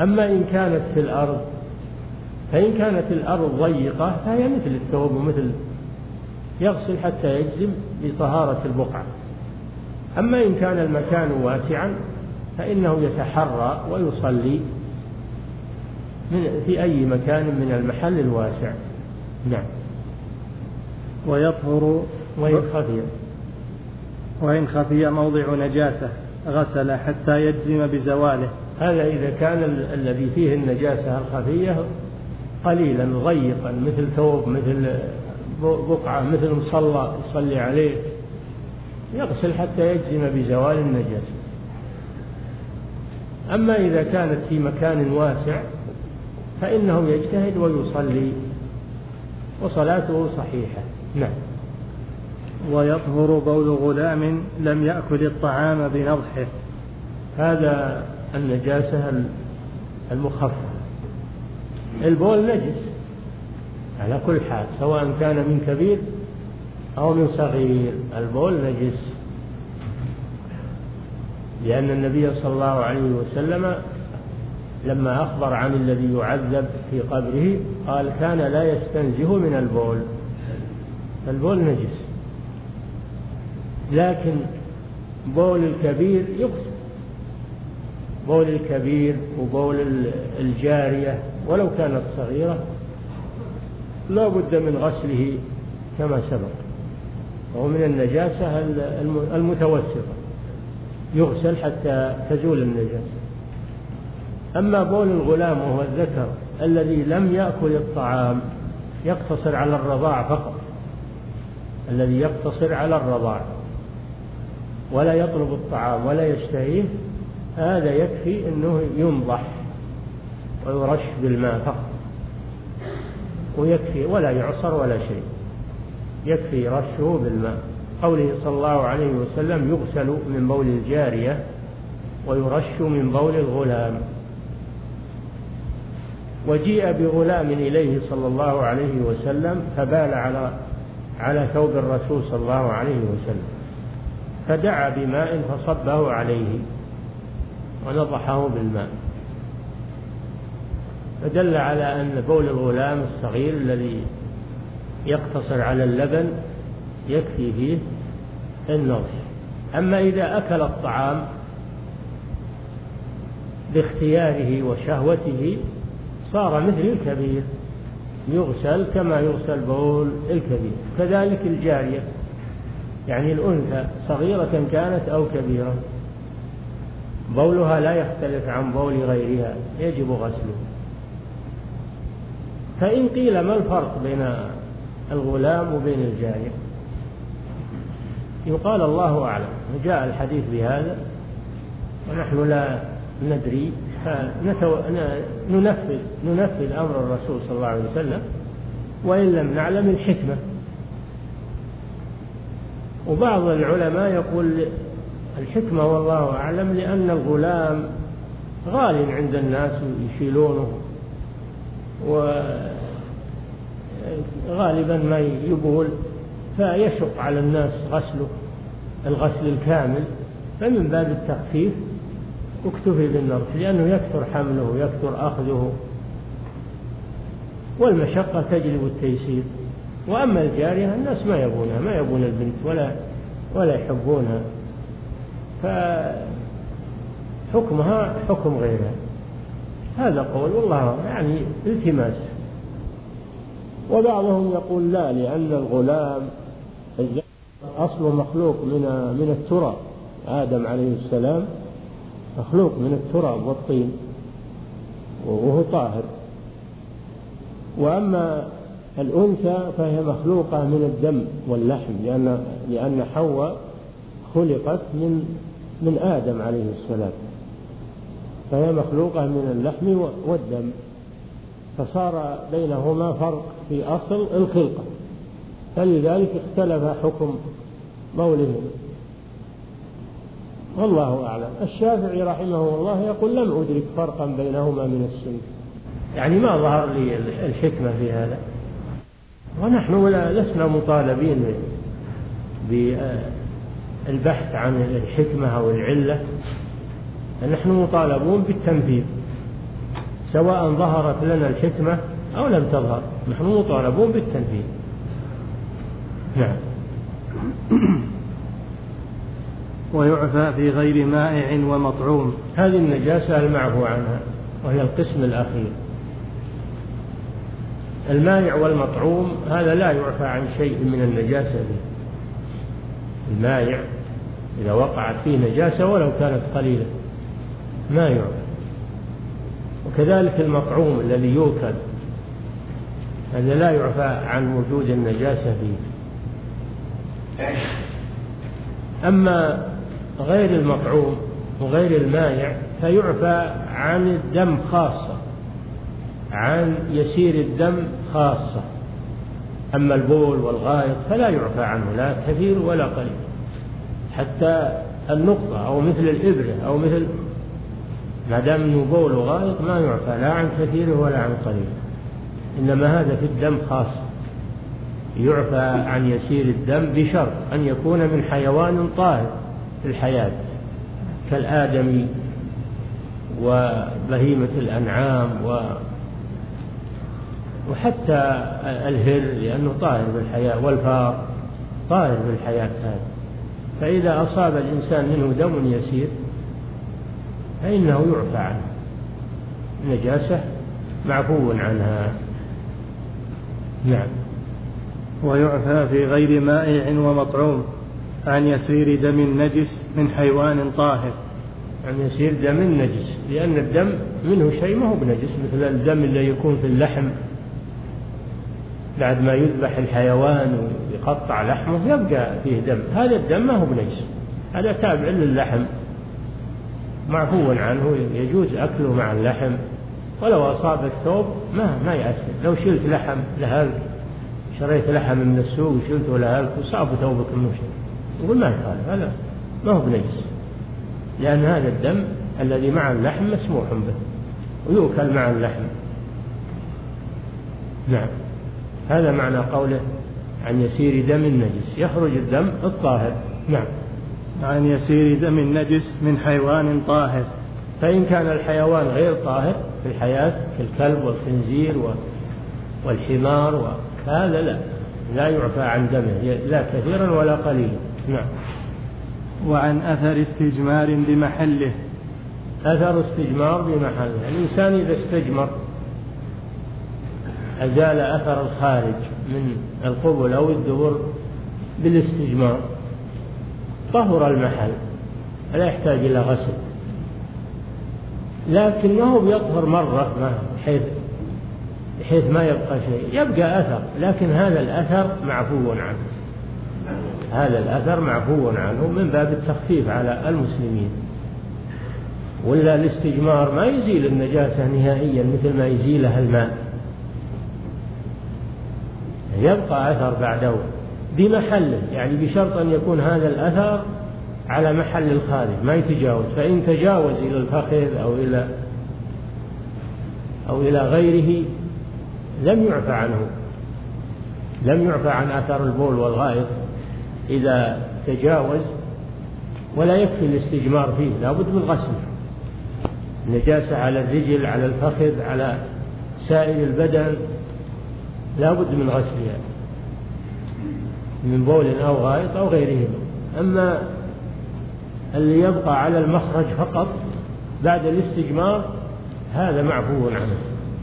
أما إن كانت في الأرض فإن كانت الأرض ضيقة فهي مثل الثوب ومثل يغسل حتى يجزم بطهارة البقعة. أما إن كان المكان واسعا فإنه يتحرى ويصلي من في أي مكان من المحل الواسع. نعم. ويطهر وإن خفي وإن خفي موضع نجاسة غسل حتى يجزم بزواله. هذا إذا كان الذي فيه النجاسة الخفية قليلا ضيقا مثل ثوب مثل بقعة مثل مصلى يصلي عليه يغسل حتى يجزم بزوال النجاسة. أما إذا كانت في مكان واسع فإنه يجتهد ويصلي وصلاته صحيحة. نعم. ويطهر بول غلام لم يأكل الطعام بنضحه. هذا النجاسة المخففة. البول نجس على كل حال سواء كان من كبير أو من صغير، البول نجس، لأن النبي صلى الله عليه وسلم لما أخبر عن الذي يعذب في قبره قال كان لا يستنزه من البول، البول نجس. لكن بول الكبير يغسل، بول الكبير وبول الجارية ولو كانت صغيرة لا بد من غسله كما سبق، وهو من النجاسة المتوسطة يغسل حتى تزول النجاسة. أما بول الغلام وهو الذكر الذي لم يأكل الطعام يقتصر على الرضاع فقط، الذي يقتصر على الرضاع ولا يطلب الطعام ولا يشتهيه، هذا يكفي أنه ينضح ويرش بالماء فقط، ويكفي ولا يعصر ولا شيء، يكفي رشه بالماء. قوله صلى الله عليه وسلم يغسل من بول الجارية ويرش من بول الغلام. وجيء بغلام إليه صلى الله عليه وسلم فبال على على ثوب الرسول صلى الله عليه وسلم، فدعا بماء فصبه عليه ونضحه بالماء، فدل على أن بول الغلام الصغير الذي يقتصر على اللبن يكفي فيه النضح. أما إذا أكل الطعام باختياره وشهوته صار مثل الكبير يغسل كما يغسل بول الكبير. كذلك الجارية يعني الأنثى صغيرة كانت أو كبيرة بولها لا يختلف عن بول غيرها يجب غسله. فإن قيل ما الفرق بين الغلام وبين الجارية يقال الله أعلم، وجاء الحديث بهذا ونحن لا ندري، فننفذ ننفذ أمر الرسول صلى الله عليه وسلم وإن لم نعلم الحكمة. وبعض العلماء يقول الحكمة والله أعلم لأن الغلام غال عند الناس يشيلونه وغالبا ما يبول فيشق على الناس غسله الغسل الكامل، فمن باب التخفيف اكتفي بالنضح لأنه يكثر حمله ويكثر أخذه والمشقة تجلب التيسير. وأما الجارية الناس ما يبونها، ما يبون البنت ولا ولا يحبونها، فحكمها حكم غيرها. هذا قول والله يعني التماس. وبعضهم يقول لا، لأن الغلام أصله مخلوق من من التراب، آدم عليه السلام مخلوق من التراب والطين وهو طاهر. وأما الأنثى فهي مخلوقة من الدم واللحم، لأن لأن حواء خلقت من من آدم عليه السلام، فهي مخلوقة من اللحم والدم، فصار بينهما فرق في أصل الخلقة، فلذلك اختلف حكم بولهما. والله أعلم. الشافعي رحمه الله يقول لم أدرك فرقا بينهما من السن، يعني ما ظهر لي الحكمة في هذا، ونحن لسنا مطالبين بالبحث عن الحكمة أو العلة، نحن مطالبون بالتنفيذ. سواء ظهرت لنا الحكمة أو لم تظهر، نحن مطالبون بالتنفيذ. نعم. ويعفى في غير مائع ومطعوم. هذه النجاسة المعفو عنها وهي القسم الأخير. المائع والمطعوم هذا لا يعفى عن شيء من النجاسة به. المائع إذا وقعت فيه نجاسة ولو كانت قليلة ما يعفى. وكذلك المطعوم الذي يؤكل هذا لا يعفى عن وجود النجاسة فيه. أما غير المطعوم وغير المائع فيعفى عن الدم خاصة، عن يسير الدم خاصة. أما البول والغائط فلا يعفى عنه لا كثير ولا قليل، حتى النقطة أو مثل الإبرة أو مثل، ما دام أنه بول وغائط ما يعفى لا عن كثيره ولا عن قليله. إنما هذا في الدم خاصة، يعفى عن يسير الدم بشرط أن يكون من حيوان طاهر في الحياة كالآدمي وبهيمة الأنعام و وحتى الهر لأنه طاهر بالحياة، والفار طاهر بالحياة هذا. فإذا أصاب الإنسان منه دم يسير فإنه يعفى عنه، نجاسة معفو عنها. نعم. ويعفى في غير مائع ومطعوم عن يسير دم نجس من حيوان طاهر. عن يسير دم نجس، لأن الدم منه شيء ما هو بنجس، مثل الدم اللي يكون في اللحم بعد ما يذبح الحيوان ويقطع لحمه يبقى فيه دم، هذا الدم ما هو بنجس، هذا تابع للحم معفو عنه، يجوز أكله مع اللحم. ولو أصاب الثوب ما ما يأثر، لو شلت لحم لهلك، شريت لحم من السوق وشلته لهلك وصاب ثوبك المشي يقول ما يخالف، هذا ما هو بنجس، لأن هذا الدم الذي مع اللحم مسموح به ويؤكل مع اللحم. نعم. هذا معنى قوله عن يسير دم النجس، يخرج الدم الطاهر. نعم. عن يسير دم النجس من حيوان طاهر. فإن كان الحيوان غير طاهر في الحياة كالكلب والخنزير والحمار وهذا لا لا يعفى عن دمه لا كثيرا ولا قليلا. نعم. وعن أثر استجمار بمحله. أثر استجمار بمحله، الإنسان إذا استجمر أزال أثر الخارج من القبل أو الدبر بالاستجمار طهر المحل، لا يحتاج إلى غسل، لكنه بيطهر مرة ما بحيث بحيث ما يبقى شيء، يبقى أثر، لكن هذا الأثر معفو عنه، هذا الأثر معفو عنه من باب التخفيف على المسلمين. ولا الاستجمار ما يزيل النجاسة نهائيا مثل ما يزيلها الماء، يبقى أثر بعده بمحله، يعني بشرط أن يكون هذا الأثر على محل الخارج ما يتجاوز، فإن تجاوز إلى الفخذ أو إلى أو إلى غيره لم يعفى عنه، لم يعفى عن أثر البول والغائط إذا تجاوز، ولا يكفي الاستجمار فيه، لا بد من غسل. نجاسة على الرجل على الفخذ على سائر البدن لا بد من غسلها من بول أو غائط أو غيرهما. أما اللي يبقى على المخرج فقط بعد الاستجمار هذا معفو عنه.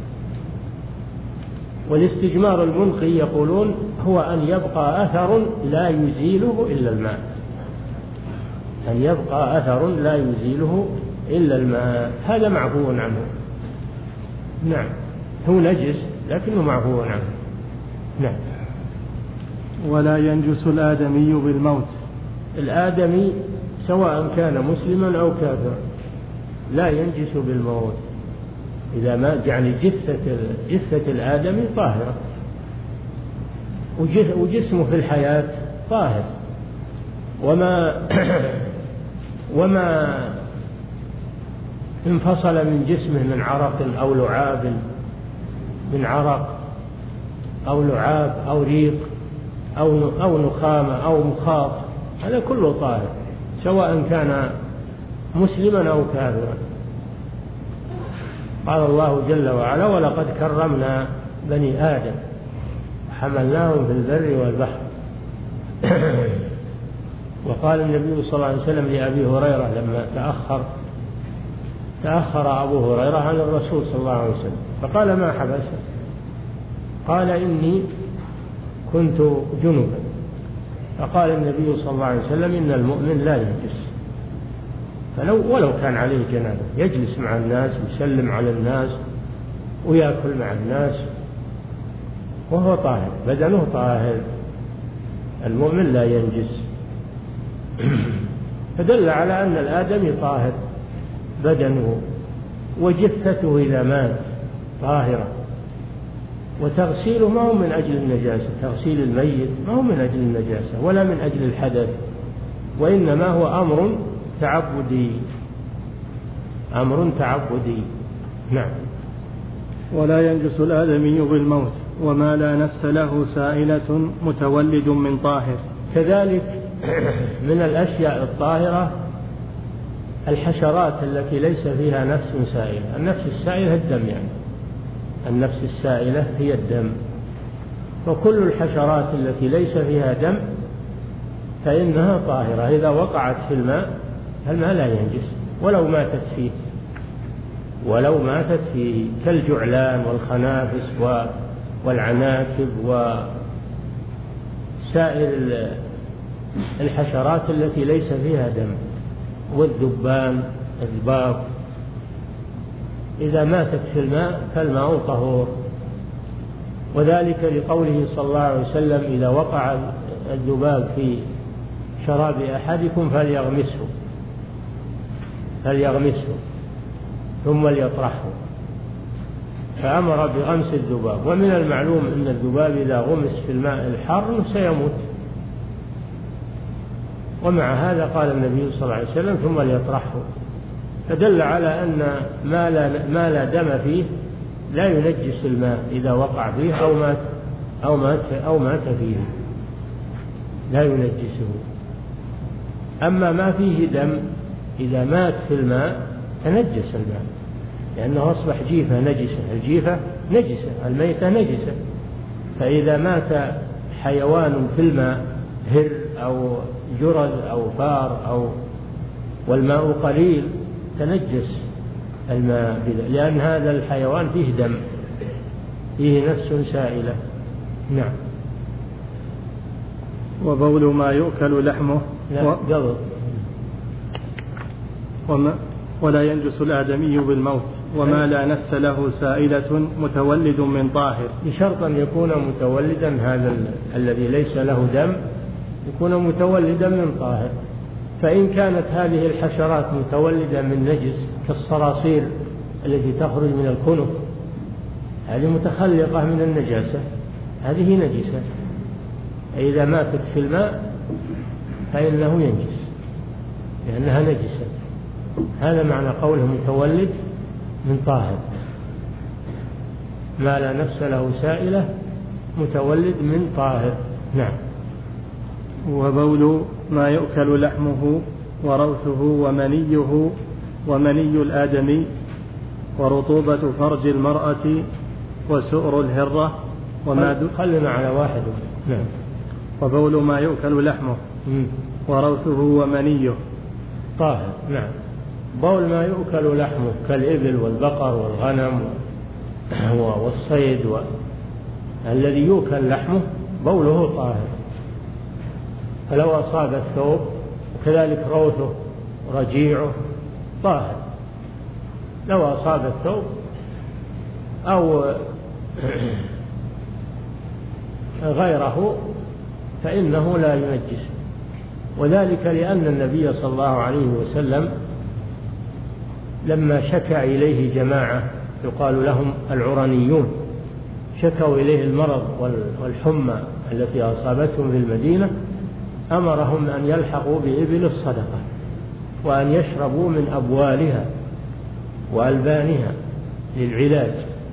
والاستجمار المنقي يقولون هو أن يبقى أثر لا يزيله إلا الماء، أن يبقى أثر لا يزيله إلا الماء، هذا معفو عنه. نعم. هو نجس لكنه معفو عنه. نعم. ولا ينجس الآدمي بالموت. الآدمي سواء كان مسلما أو كافرا لا ينجس بالموت، إذا مات يعني جثة جثة الآدمي طاهرة وجسمه في الحياة طاهر، وما وما انفصل من جسمه من عرق أو لعاب، من عرق أو لعاب أو ريق أو أو نخامة أو مخاط، هذا كله طاهر سواء كان مسلما أو كافرا. قال الله جل وعلا: ولقد كرمنا بني آدم حملناهم في البر والبحر. وقال النبي صلى الله عليه وسلم لأبي هريرة لما تأخر تأخر أبو هريرة عن الرسول صلى الله عليه وسلم فقال: ما حبسك؟ قال: إني كنت جنبا. فقال النبي صلى الله عليه وسلم: إن المؤمن لا ينجس، فلو ولو كان عليه جنابه يجلس مع الناس ويسلم على الناس ويأكل مع الناس وهو طاهر، بدنه طاهر، المؤمن لا ينجس. فدل على أن الآدمي طاهر بدنه، وجثته إذا مات طاهرة، وتغسيله ما هو من أجل النجاسة، تغسيل الميت ما هو من أجل النجاسة ولا من أجل الحدث، وإنما هو أمر تعبدي، أمر تعبدي. نعم. ولا ينجس الآدمي بالموت وما لا نفس له سائلة متولد من طاهر. كذلك من الأشياء الطاهرة الحشرات التي ليس فيها نفس سائلة. النفس السائلة الدم، يعني النفس السائلة هي الدم، وكل الحشرات التي ليس فيها دم فإنها طاهرة. إذا وقعت في الماء الماء لا ينجس ولو ماتت فيه، ولو ماتت فيه، كالجعلان والخنافس والعناكب وسائر الحشرات التي ليس فيها دم، والذبان الذباب، إذا ماتت في الماء فالماء طهور. وذلك لقوله صلى الله عليه وسلم: إذا وقع الذباب في شراب أحدكم فليغمسه فليغمسه ثم ليطرحه، فأمر بغمس الذباب. ومن المعلوم أن الذباب إذا غمس في الماء الحار سيموت، ومع هذا قال النبي صلى الله عليه وسلم: ثم ليطرحه، فدل على أن ما لا, ما لا دم فيه لا ينجس الماء إذا وقع فيه أو مات أو مات أو مات فيه لا ينجسه. أما ما فيه دم إذا مات في الماء تنجس الماء، لأنه أصبح جيفة نجسة، الجيفة نجسة، الميتة نجسة. فإذا مات حيوان في الماء هر أو جرذ أو فار أو والماء قليل تنجس الماء، لأن هذا الحيوان فيه دم، فيه نفس سائلة. نعم. وبول ما يؤكل لحمه و... وما... ولا ينجس الآدمي بالموت وما لا نفس له سائلة متولد من طاهر، بشرط أن يكون متولدا، هذا ال... الذي ليس له دم يكون متولدا من طاهر. فإن كانت هذه الحشرات متولدة من نجس كالصراصير التي تخرج من الكنف، هذه متخلقة من النجاسة، هذه نجسة، إذا ماتت في الماء فإنه ينجس لأنها نجسة. هذا معنى قوله متولد من طاهر، ما لا نفس له سائلة متولد من طاهر. نعم. وبول ما يؤكل لحمه وروثه ومنيه ومني الآدمي ورطوبة فرج المرأة وسؤر الهرة وما دو... خلنا على واحد. نعم. وبول ما يؤكل لحمه م. وروثه ومنيه طاهر. نعم. بول ما يؤكل لحمه كالإبل والبقر والغنم والصيد و... الذي يؤكل لحمه بوله طاهر، فلو أصاب الثوب، وكذلك روثه رجيعه طاهر، لو أصاب الثوب أو غيره فإنه لا ينجس. وذلك لأن النبي صلى الله عليه وسلم لما شكى إليه جماعة يقال لهم العرنيون، شكوا إليه المرض والحمى التي أصابتهم في المدينة، أمرهم أن يلحقوا بإبل الصدقة وأن يشربوا من أبوالها وألبانها للعلاج.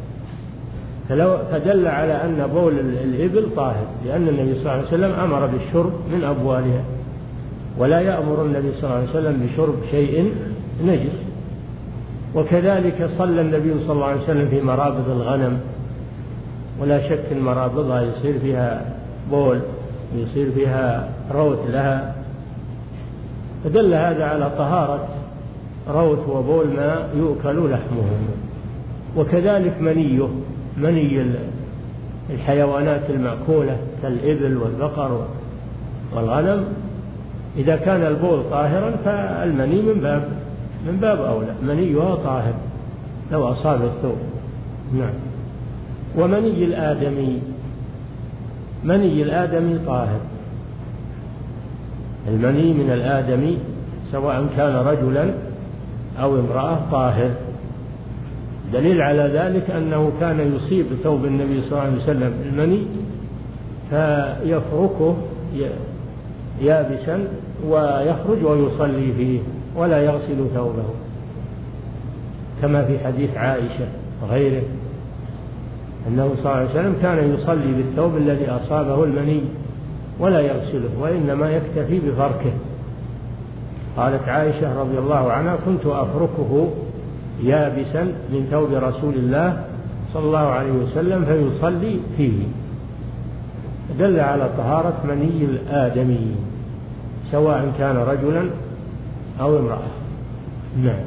فدل على أن بول الإبل طاهر، لأن النبي صلى الله عليه وسلم أمر بالشرب من أبوالها، ولا يأمر النبي صلى الله عليه وسلم بشرب شيء نجس. وكذلك صلى النبي صلى الله عليه وسلم في مرابض الغنم، ولا شك أن مرابضها يصير فيها بول ويصير فيها روث لها، فدل هذا على طهارة روث وبول ما يؤكل لحمه. وكذلك منيه، مني الحيوانات المأكولة كالإبل والبقر والغنم، إذا كان البول طاهرا فالمني من باب من باب أولى، منيها طاهر لو أصاب الثوب. نعم. ومني الآدمي، مني الآدمي طاهر، المني من الآدمي سواء كان رجلا أو امرأة طاهر. دليل على ذلك أنه كان يصيب ثوب النبي صلى الله عليه وسلم المني فيفركه يابسا ويخرج ويصلي فيه ولا يغسل ثوبه، كما في حديث عائشة وغيره أنه صلى الله عليه وسلم كان يصلي بالثوب الذي أصابه المني ولا يغسله وإنما يكتفي بفركه. قالت عائشة رضي الله عنها: كنت أفركه يابسا من ثوب رسول الله صلى الله عليه وسلم فيصلي فيه. دل على طهارة مني الآدمي سواء كان رجلا أو امرأة. نعم.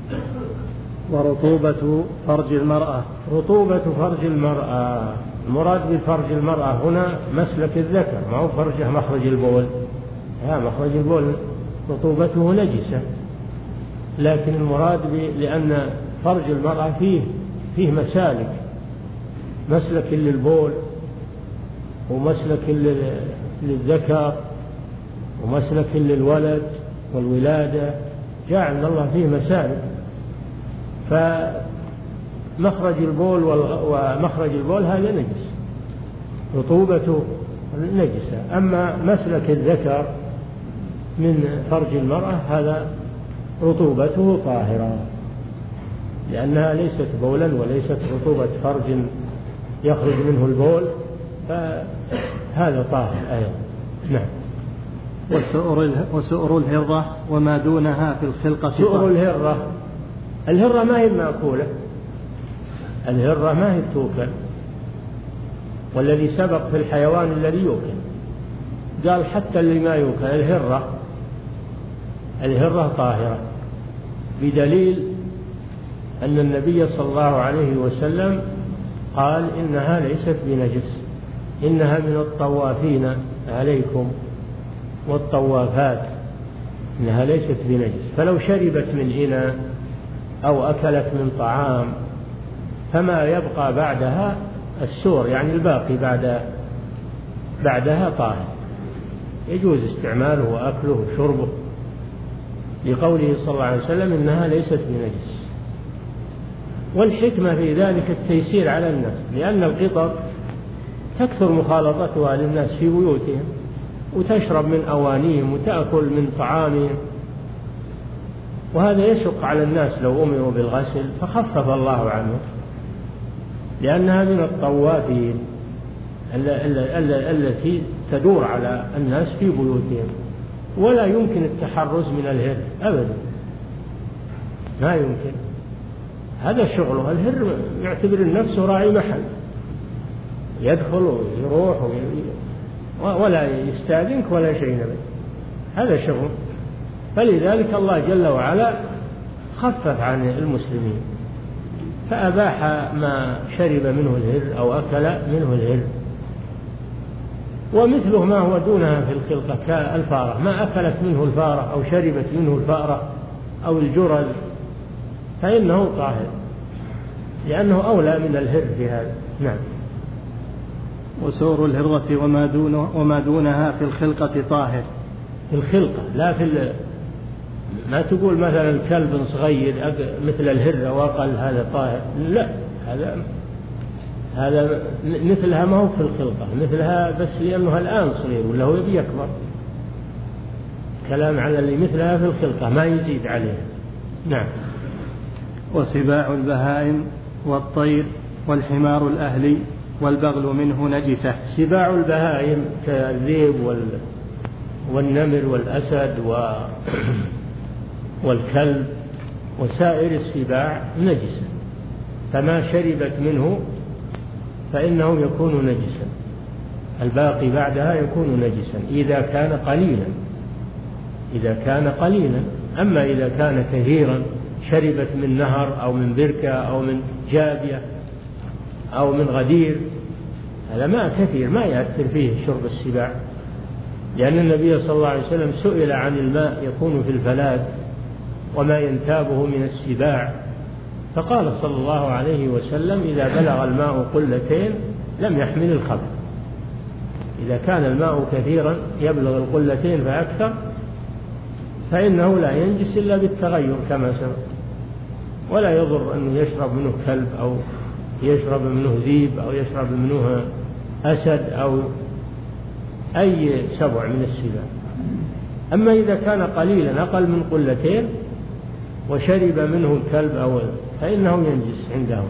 ورطوبة فرج المرأة، رطوبة فرج المرأة، المراد بفرج المرأة هنا مسلك الذكر، ما هو فرجه مخرج البول، ها مخرج البول رطوبته نجسة، لكن المراد لأن فرج المرأة فيه فيه مسالك، مسلك للبول ومسلك للذكر ومسلك للولد والولادة، جعل الله فيه مسالك، فمخرج البول ومخرج البول هذا نجس، رطوبته نجسة. أما مسلك الذكر من فرج المرأة هذا رطوبته طاهرة، لأنها ليست بولا وليست رطوبة فرج يخرج منه البول، فهذا طاهر أيضا. نعم. وسؤر الهرة وما دونها في الخلقة. سؤر الهرة، الهرة ما هي مأكولة، الهرة ما هي توكل، والذي سبق في الحيوان الذي يوكل قال حتى اللي ما يوكل الهرة، الهرة طاهرة، بدليل أن النبي صلى الله عليه وسلم قال إنها ليست بنجس، إنها من الطوافين عليكم والطوافات، إنها ليست بنجس. فلو شربت من إناء أو أكلت من طعام فما يبقى بعدها السور، يعني الباقي بعد بعدها طاهر، يجوز استعماله وأكله وشربه، لقوله صلى الله عليه وسلم إنها ليست بنجس. والحكمة في ذلك التيسير على الناس، لأن القطط تكثر مخالطتها للناس في بيوتهم وتشرب من أوانيهم وتأكل من طعامهم، وهذا يشق على الناس لو أمروا بالغسل فخفف الله عنه، لأنها من الطوافين التي تدور على الناس في بيوتهم، ولا يمكن التحرز من الهر أبدا، ما يمكن، هذا شغله. الهر يعتبر نفسه راعي محل، يدخل ويروح ولا يستأذنك ولا شيء نبي، هذا شغل. فلذلك الله جل وعلا خفف عن المسلمين فأباح ما شرب منه الهر أو أكل منه الهر. ومثله ما هو دونها في الخلقة كالفارة، ما أكلت منه الفارة أو شربت منه الفارة أو الجرذ فإنه طاهر، لأنه أولى من الهر في هذا. نعم. وسور الهرة وما دونه وما دونها في الخلقة طاهر، في الخلقة لا في ال... ما تقول مثلا الكلب صغير مثل الهرة وأقل هذا طاهر، لا، هذا هذا مثلها ما هو في الخلقة، مثلها بس لأنه الآن صغير ولا هو يبي يكبر، كلام على اللي مثلها في الخلقة ما يزيد عليها. نعم. وسباع البهائم والطير والحمار الأهلي والبغل منه نجسة. سباع البهائم كالذئب وال... والنمر والأسد و... والكلب وسائر السباع نجسة، فما شربت منه فإنه يكون نجسا، الباقي بعدها يكون نجسا إذا كان قليلا، إذا كان قليلا. أما إذا كان كثيرا، شربت من نهر أو من بركة أو من جابية أو من غدير، هذا ماء كثير ما يأثر فيه شرب السباع، لأن النبي صلى الله عليه وسلم سئل عن الماء يكون في الفلاة وما ينتابه من السباع، فقال صلى الله عليه وسلم: إذا بلغ الماء قلتين لم يحمل الخبث. إذا كان الماء كثيرا يبلغ القلتين فأكثر فإنه لا ينجس إلا بالتغير كما سبق، ولا يضر أنه يشرب منه كلب أو يشرب منه ذيب أو يشرب منه أسد أو أي سبع من السباع. أما إذا كان قليلا أقل من قلتين وشرب منه الكلب أو فإنه ينجس عندهم،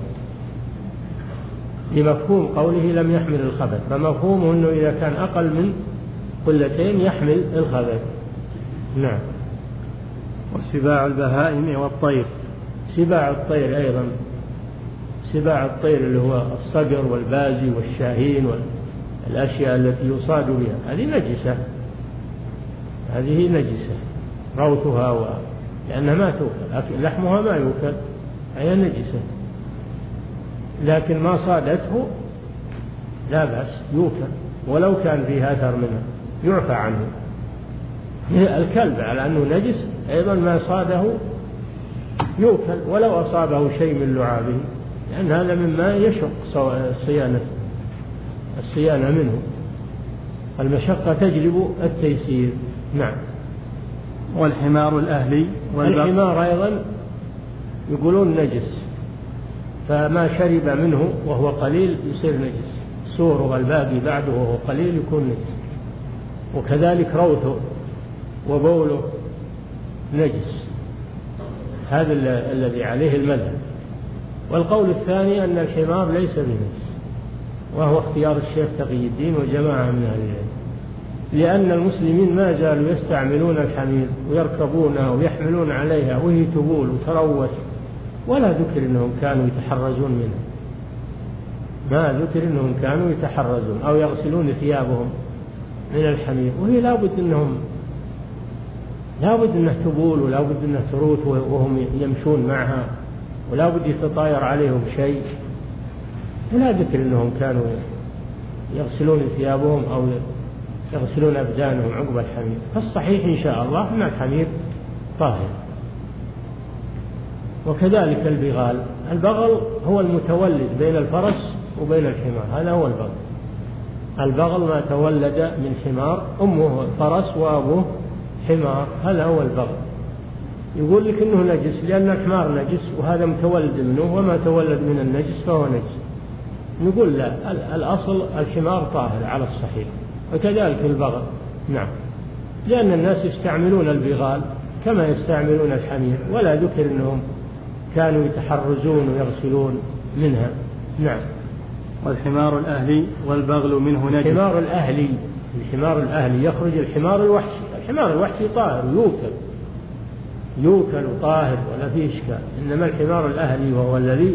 لمفهوم قوله لم يحمل الخبث، فمفهومه أنه إذا كان أقل من قلتين يحمل الخبث. نعم. وسباع البهائم والطير. سباع الطير أيضا، سباع الطير اللي هو الصقر والبازي والشاهين والأشياء التي يصاد بها، هذه نجسة، هذه نجسة روثها و... لأنها ما تؤكل، لحمها ما يؤكل، هي نجسة. لكن ما صادته لا بأس يؤكل ولو كان فيه أثر منها يعفى عنه. الكلب على أنه نجس أيضا ما صاده يؤكل ولو أصابه شيء من لعابه، لأن هذا مما يشق الصيانة الصيانة منه، المشقة تجلب التيسير. نعم. والحمار الأهلي والحمار أيضا يقولون نجس، فما شرب منه وهو قليل يصير نجس، سوره الباقي بعده وهو قليل يكون نجس، وكذلك روثه وبوله نجس، هذا الذي عليه المذهب. والقول الثاني أن الحمار ليس بنجس، وهو اختيار الشيخ تقي الدين وجماعة من أهل العلم، لأن المسلمين ما زالوا يستعملون الحمير ويركبونها ويحملون عليها وهي تبول وتروث، ولا ذكر أنهم كانوا يتحرزون منها، ما ذكر أنهم كانوا يتحرزون أو يغسلون ثيابهم من الحمير، وهي لابد أنهم لابد أنها تبول ولابد أنها تروث وهم يمشون معها، ولابد يتطاير عليهم شيء، ولا ذكر أنهم كانوا يغسلون ثيابهم أو يغسلون أبدانهم عقب الحمير. فالصحيح إن شاء الله أن الحمير طاهر. وكذلك البغال، البغل هو المتولد بين الفرس وبين الحمار، هذا هو البغل. البغل ما تولد من حمار، أمه فرس وأبوه حمار، هذا هو البغل. يقول لك إنه نجس لأن الحمار نجس وهذا متولد منه، وما تولد من النجس فهو نجس. نقول لا، الأصل الحمار طاهر على الصحيح، وكذلك البغل. نعم. لأن الناس يستعملون البغال كما يستعملون الحمير، ولا ذكر أنهم كانوا يتحرزون ويغسلون منها. نعم. والحمار الأهلي والبغل منه نجس. الحمار الأهلي، الحمار الأهلي يخرج الحمار الوحشي، الحمار الوحشي طاهر يوكل يوكل طاهر ولا فيه إشكال، إنما الحمار الأهلي وهو الذي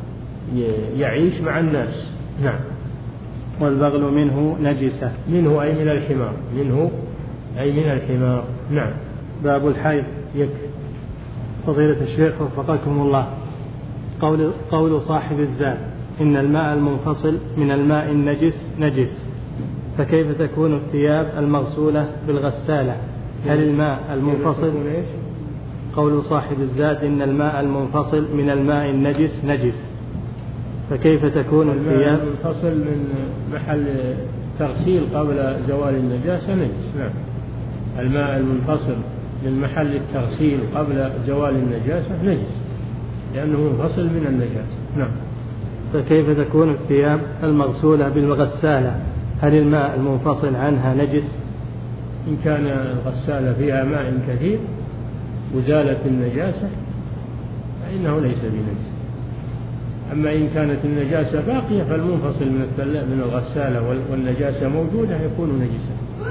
يعيش مع الناس. نعم. والبغل منه نجسة. منه أي من الحمار، منه أي من الحمار. نعم. باب الحيض. يكفي. فضيلة الشيخ وفقكم الله، قول, قول صاحب الزاد إن الماء المنفصل من الماء النجس نجس، فكيف تكون الثياب المغسولة بالغسالة؟ هل الماء المنفصل؟ قول صاحب الزاد إن الماء المنفصل من الماء النجس نجس، فكيف تكون الثياب؟ المنفصل من محل تغسيل قبل زوال النجاسة نجس. نعم. الماء المنفصل من محل التغسيل قبل زوال النجاسة نجس، لأنه منفصل من النجاسة. نعم. فكيف تكون الثياب المغسولة بالغسالة؟ هل الماء المنفصل عنها نجس؟ إن كان الغسالة فيها ماء كثير وزالت النجاسة فإنه ليس بنجس. أما إن كانت النجاسة باقية فالمنفصل من الغسالة والنجاسة موجودة يكون نجسا.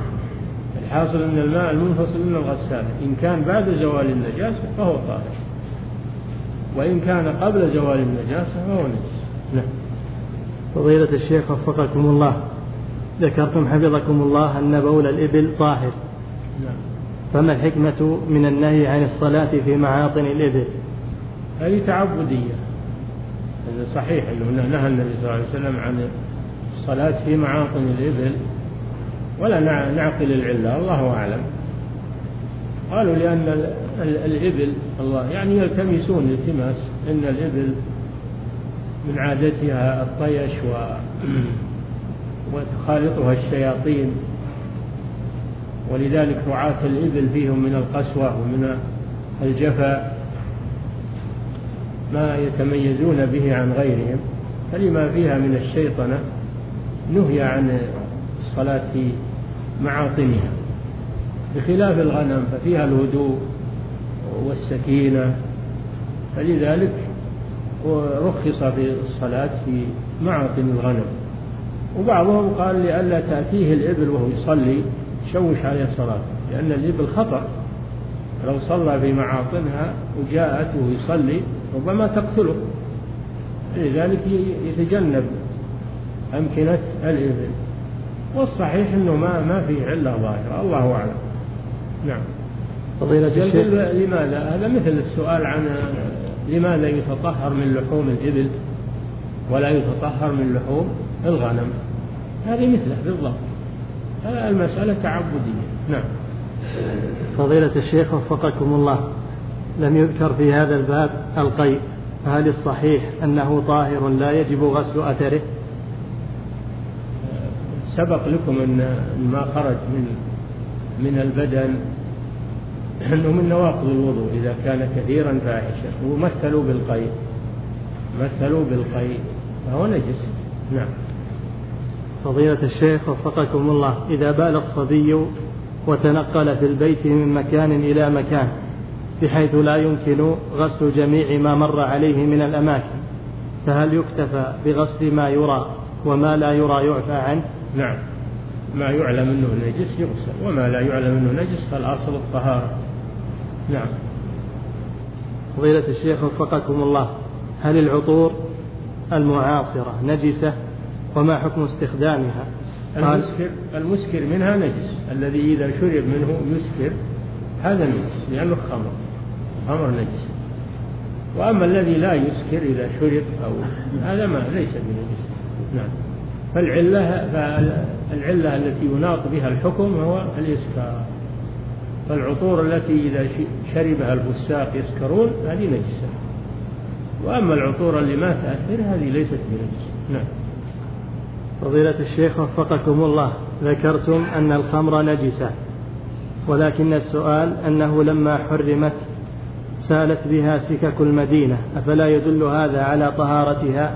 الحاصل أن الماء المنفصل من الغسالة إن كان بعد زوال النجاسة فهو طاهر. وإن كان قبل زوال النجاسة فهو نجس. نعم. فضيلة الشيخ وفقكم الله، ذكرتم حفظكم الله أن بول الإبل طاهر. نعم. فما الحكمة من النهي عن الصلاة في معاطن الإبل؟ هذه تعبدية. هذا صحيح أنه نهى النبي صلى الله عليه وسلم عن الصلاة في معاطن الإبل، ولا نعقل العلة، الله أعلم. قالوا لأن الإبل الله يعني يلتمسون التماس أن الإبل من عادتها الطيش و وتخالطها الشياطين، ولذلك رعاة الإبل فيهم من القسوة ومن الجفا ما يتميزون به عن غيرهم، فلما فيها من الشيطنة نهي عن الصلاة في معاطنها، بخلاف الغنم ففيها الهدوء والسكينة، فلذلك رخص في الصلاة في معاطن الغنم. وبعضهم قال لئلا تأتيه الإبل وهو يصلي يشوش عليه الصلاة، لأن الإبل خطر، لو صلى في معاطنها وجاءت وهو يصلي ربما تقتله، لذلك يتجنب أمكنة الإبل. والصحيح أنه ما ما فيه علة ظاهرة، الله أعلم. نعم. فضيلة الشيخ، لماذا؟ هذا مثل السؤال عن لماذا يتطهر من لحوم الإبل ولا يتطهر من لحوم الغنم، هذه مثله بالضبط، هذا المسألة تعبدية. نعم. فضيلة الشيخ وفقكم الله، لم يذكر في هذا الباب القيء، فهل الصحيح أنه طاهر لا يجب غسل أثره؟ سبق لكم أن ما خرج من من البدن أنه من نواقض الوضوء إذا كان كثيرا فاحشا، ومثلوا بالقيء مثلوا بالقيء فهو نجس. نعم. فضيلة الشيخ وفقكم الله، إذا بال الصبي وتنقل في البيت من مكان إلى مكان بحيث لا يمكن غسل جميع ما مر عليه من الأماكن، فهل يكتفى بغسل ما يرى وما لا يرى يعفى عنه؟ نعم، ما يعلم أنه نجس يغسل، وما لا يعلم أنه نجس فالأصل الطهارة. نعم. فضيلة الشيخ وفقكم الله، هل العطور المعاصرة نجسة وما حكم استخدامها؟ المسكر, المسكر منها نجس، الذي إذا شرب منه يسكر هذا نجس لأنه خمر، خمر نجس. وأما الذي لا يسكر إذا شرب أو هذا ما ليس بنجس. نعم. فالعلة, فالعلة التي يناط بها الحكم هو الإسكار، فالعطور التي إذا شربها الفساق يسكرون هذه نجسة، وأما العطور اللي ما تأثر هذه ليست بنجس. نعم. فضيلة الشيخ وفقكم الله، ذكرتم أن الخمر نجسة، ولكن السؤال أنه لما حرمت سالت بها سكك المدينة، أفلا يدل هذا على طهارتها؟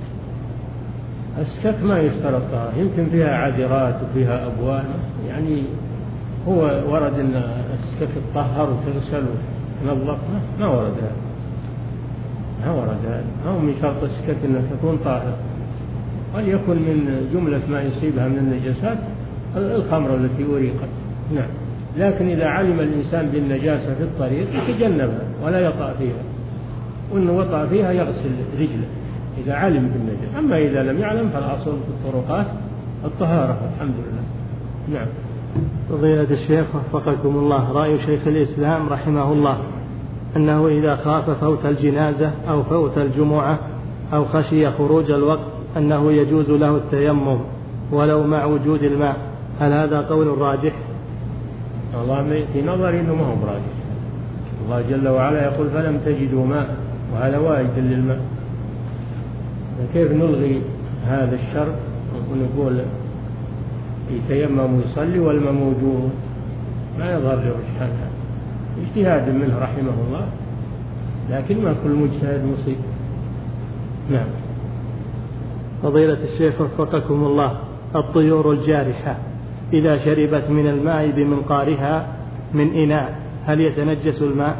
السكك ما يشترط طهارة، يمكن فيها عذرات وفيها أبوال، يعني هو ورد أن السكك تطهر وتغسل وتنظف، ما ورد هذا، ما ورد هذا، أو من شرط السكك أنها تكون طاهرة. قد يكون من جملة ما يصيبها من النجاسات الخمر التي أريقت. نعم. لكن إذا علم الإنسان بالنجاسة في الطريق يتجنبها ولا يطأ فيها، وإن وطأ فيها يغسل رجله إذا علم بالنجاسة. أما إذا لم يعلم فالأصل في الطرقات الطهارة الحمد لله. نعم. فضيلة الشيخ وفقكم الله، رأي شيخ الإسلام رحمه الله أنه إذا خاف فوت الجنازة أو فوت الجمعة أو خشي خروج الوقت أنه يجوز له التيمم ولو مع وجود الماء، هل هذا قول راجح؟ والله في نظري أنه ما هو راجح. الله جل وعلا يقول فلم تجدوا ماء، وهذا واجد للماء، كيف نلغي هذا الشرط ونقول يتيمم ويصلي والماء موجود؟ ما يظهر له الشرط، اجتهاد منه رحمه الله، لكن ما كل مجتهد مصيب. نعم. فضيلة الشيخ وفقكم الله، الطيور الجارحة إذا شربت من الماء بمنقارها من إناء هل يتنجس الماء؟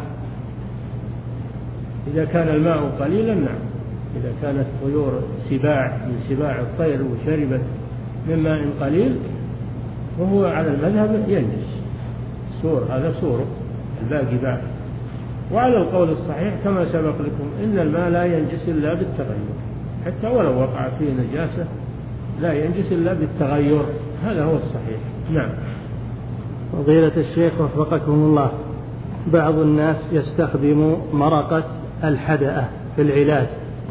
إذا كان الماء قليلا نعم. إذا كانت طيور سباع من سباع الطير وشربت من ماء قليل وهو على المذهب ينجس، سور هذا سور، الباقي باقي. وعلى القول الصحيح كما سبق لكم إن الماء لا ينجس إلا بالتغير، حتى ولو وقع فيه نجاسة لا ينجس إلا بالتغير، هذا هو الصحيح. نعم. فضيلة الشيخ وفقكم الله، بعض الناس يستخدم مرقة الحدأة في العلاج،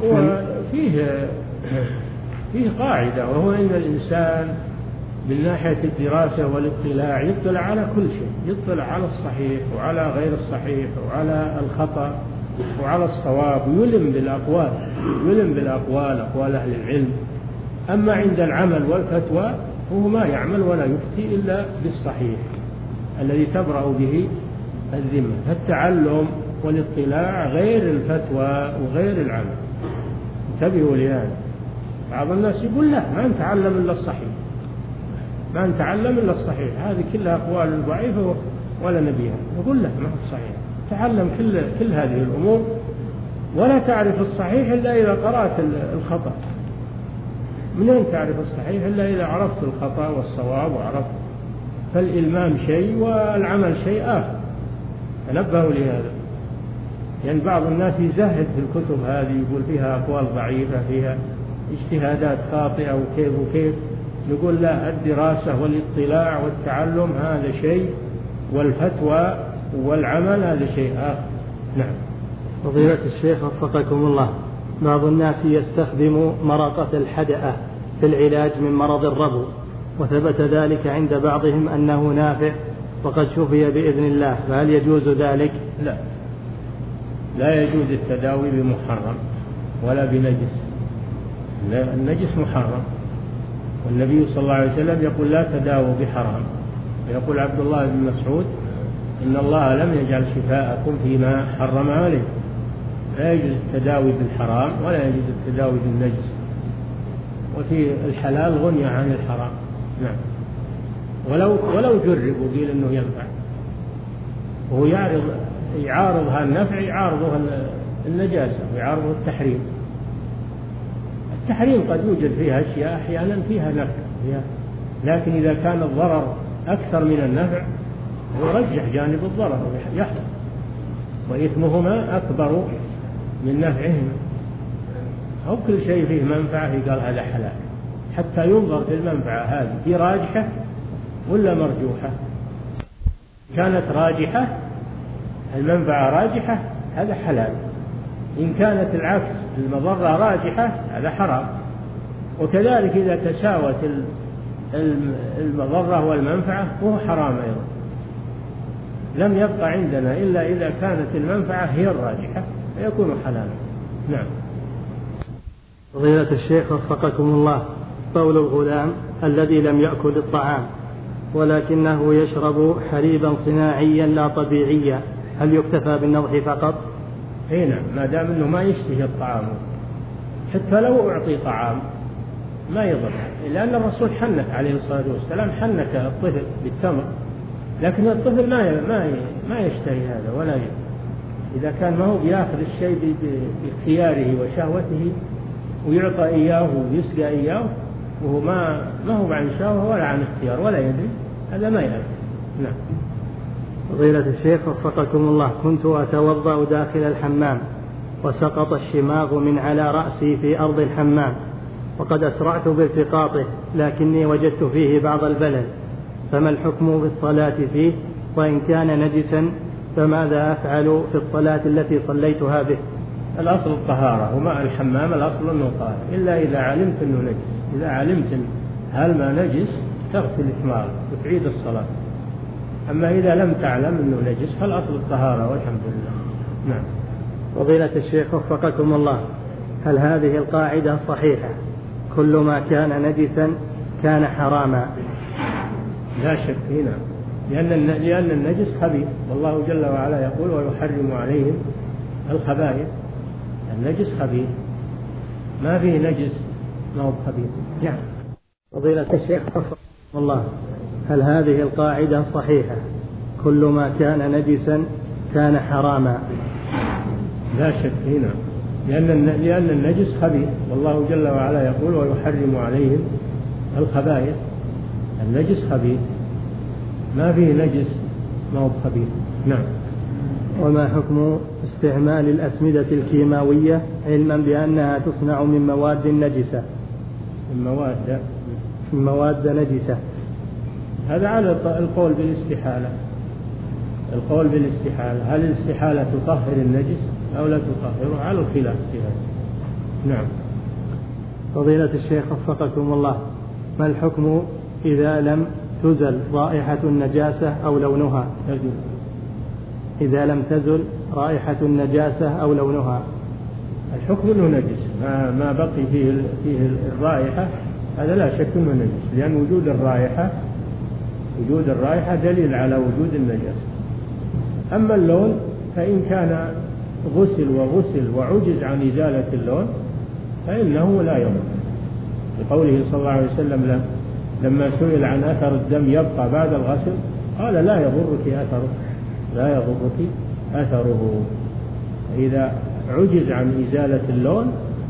وفيه فيه قاعدة، وهو أن الإنسان من ناحية الدراسة والاطلاع يطلع على كل شيء، يطلع على الصحيح وعلى غير الصحيح وعلى الخطأ وعلى الصواب، ويلم بالأقوال يلم بالأقوال أقوال أهل العلم. أما عند العمل والفتوى هو ما يعمل ولا يفتي إلا بالصحيح الذي تبرأ به الذمة. فالتعلم والاطلاع غير الفتوى وغير العمل، انتبهوا لهذا. بعض الناس يقول لا ما نتعلم إلا الصحيح، ما نتعلم إلا الصحيح، هذه كلها أقوال ضعيفة ولا نبيها. نقول لا ما هو صحيح، تعلم كل كل هذه الأمور، ولا تعرف الصحيح إلا إذا قرأت الخطأ. منين تعرف الصحيح إلا إذا عرفت الخطأ والصواب وعرفت. فالإلمام شيء والعمل شيء آخر، تنبهوا لهذا. يعني بعض الناس يزهد في الكتب هذه، يقول فيها أقوال ضعيفة، فيها اجتهادات خاطئة وكيف وكيف. نقول لا، الدراسة والاطلاع والتعلم هذا شيء، والفتوى والعمل هذا شيء آخر. نعم. فضيلة الشيخ وفقكم الله، بعض الناس يستخدم مرقة الحدأة في العلاج من مرض الربو، وثبت ذلك عند بعضهم أنه نافع وقد شفي بإذن الله، فهل يجوز ذلك؟ لا، لا يجوز التداوي بمحرم ولا بنجس. النجس محرم، والنبي صلى الله عليه وسلم يقول لا تداووا بحرام. يقول عبد الله بن مسعود إن الله لم يجعل شفاءكم فيما حرم عليه. لا يجوز التداوي بالحرام ولا يجوز التداوي بالنجس، وفي الحلال غني عن الحرام. نعم. ولو ولو جرب وقيل انه ينفع، وهو يعرض يعارض هالنفع يعارضه النجاسة ويعارضه التحريم. التحريم قد يوجد فيها أشياء أحيانا فيها نفع فيها، لكن إذا كان الضرر أكثر من النفع يرجح جانب الضرر يحصل، وإثمهما أكبر من نفعهما. أو كل شيء فيه منفعة قال هذا حلال، حتى ينظر في المنفعة هذه هي راجحة ولا مرجوحة. كانت راجحة، المنفعة راجحة، هذا حلال. إن كانت العكس المضرة راجحة هذا حرام. وكذلك إذا تساوت المضرة والمنفعة وهو حرام أيضا. لم يبقى عندنا إلا إذا كانت المنفعة هي الراجحة فيكون حلالا. نعم. فضيلة الشيخ وفقكم الله، قول الغلام الذي لم يأكل الطعام ولكنه يشرب حليبا صناعيا لا طبيعيا، هل يكتفى بالنضح فقط؟ اي نعم، ما دام انه ما يشتهي الطعام، حتى لو اعطي طعام ما يضر، لان الرسول حنك عليه الصلاه والسلام حنك الطفل بالتمر، لكن الطفل ما ما ما يشتهي هذا ولا يشتهي. اذا كان ما هو بياخذ الشيء باختياره وشهوته ويعطى اياه ويسقى اياه وهو ما ما هو عن شهوه ولا عن اختيار ولا يدري، هذا ما يأكل. نعم. فضيلة الشيخ وفقكم الله، كنت أتوضأ داخل الحمام وسقط الشماغ من على رأسي في أرض الحمام، وقد أسرعت بالتقاطه لكني وجدت فيه بعض البلل، فما الحكم في الصلاة فيه؟ وإن كان نجسا فماذا أفعل في الصلاة التي صليتها به؟ الأصل الطهارة، وماء الحمام الأصل أنه طاهر، إلا إذا علمت أنه نجس. إذا علمت هل ما نجس تغسل الشماغ وتعيد الصلاة. أما إذا لم تعلم أنه نجس فالأصل الطهارة والحمد لله. نعم. فضيلة الشيخ وفقكم الله، هل هذه القاعدة صحيحة؟ كل ما كان نجسا كان حراما. لا شك هنا، لأن لأن النجس خبيث، والله جل وعلا يقول ويحرم عليهم الخبائث. النجس خبيث، ما فيه نجس ما هو خبيث. نعم. فضيلة الشيخ وفقكم الله، هل هذه القاعدة صحيحة؟ كل ما كان نجسا كان حراما. لا شك هنا، لأن لأن النجس خبيث، والله جل وعلا يقول ويحرم عليهم الخبائث. النجس خبيث، ما فيه نجس ما هو خبيث. نعم. وما حكم استعمال الأسمدة الكيماوية علما بأنها تصنع من مواد نجسة؟ من مواد من مواد نجسة. هذا على القول بالاستحالة. القول بالاستحالة، هل الاستحالة تطهر النجس أو لا تطهره؟ على الخلاف في هذا. نعم. فضيلة الشيخ وفقكم الله، ما الحكم إذا لم تزل رائحة النجاسة أو لونها؟ إذا لم تزل رائحة النجاسة أو لونها. الحكم أنه نجس، ما, ما بقي فيه, فيه الرائحة، هذا لا شك أنه نجس، لأن وجود الرائحة وجود الرائحة دليل على وجود النجاسة. أما اللون فإن كان غسل وغسل وعجز عن إزالة اللون فإنه لا يضر، لقوله صلى الله عليه وسلم لما سئل عن أثر الدم يبقى بعد الغسل قال لا يضرك أثره، لا يضرك أثره. إذا عجز عن إزالة اللون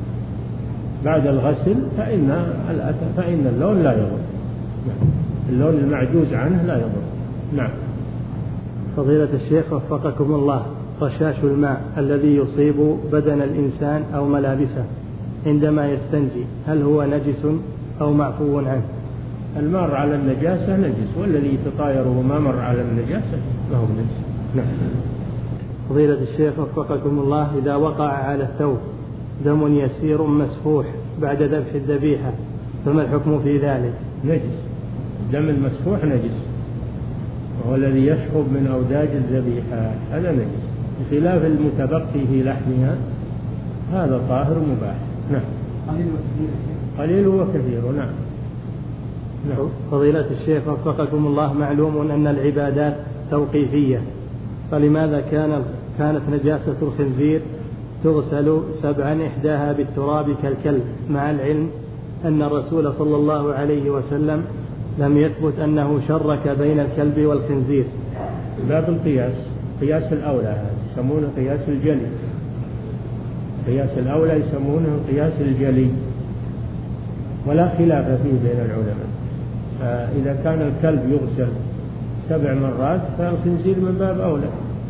بعد الغسل فإن فإن اللون لا يضر، اللون المعجوز عنه لا يضر. نعم. فضيلة الشيخ وفقكم الله، رشاش الماء الذي يصيب بدن الإنسان أو ملابسه عندما يستنجي هل هو نجس أو معفو عنه؟ المار على النجاسة نجس، والذي يتطايره ما مر على النجاسة ما هو نجس. نعم. فضيلة الشيخ وفقكم الله، إذا وقع على الثوب دم يسير مسفوح بعد ذبح الذبيحة فما الحكم في ذلك؟ نجس، الدم المسفوح نجس، وهو الذي يشرب من أوداج الذبيحة هذا نجس، بخلاف المتبقي في لحمها هذا طاهر مباح. نعم. قليل وكثير. نعم. نعم. فضيلة الشيخ وفقكم الله، معلوم أن العبادات توقيفية، فلماذا كان كانت نجاسة الخنزير تغسل سبعا إحداها بالتراب كالكلب، مع العلم أن الرسول صلى الله عليه وسلم لم يثبت أنه شرك بين الكلب والخنزير؟ باب القياس، قياس الأولى هذا يسمونه قياس الجلي، قياس الأولى يسمونه قياس الجلي، ولا خلاف فيه بين العلماء. فإذا كان الكلب يغسل سبع مرات فالخنزير من باب أولى،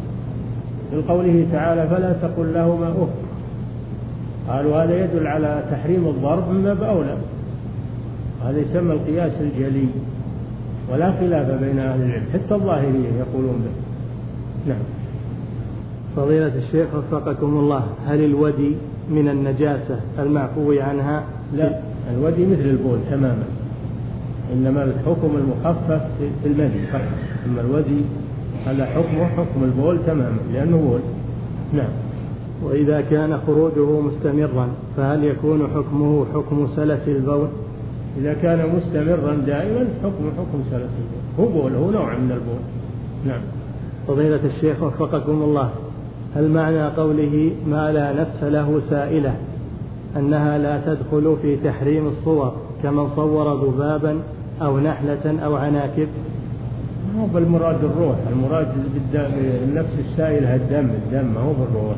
لقوله تعالى فلا تقل لهما أف، قالوا هذا يدل على تحريم الضرب من باب أولى، هذا يسمى القياس الجلي، ولا خلاف بين أهل العلم، حتى الظاهرية يقولون به. نعم. فضيلة الشيخ وفقكم الله، هل الودي من النجاسة المعفو عنها؟ لا، الودي مثل البول تماما، إنما الحكم المخفف في المدي فقط، أما الودي هذا حكمه حكم البول تماما لأنه بول. نعم. وإذا كان خروجه مستمرا فهل يكون حكمه حكم سلس البول؟ إذا كان مستمرا دائما حكم حكم سلس البول، هو بول، هو نوع من البول. نعم. فضيلة الشيخ وفقكم الله، هل معنى قوله ما لا نفس له سائلة أنها لا تدخل في تحريم الصور كمن صور ذبابا أو نحلة أو عناكب؟ هو بالمراد الروح، المراد بالنفس السائلة الدم، الدم ما هو بالروح،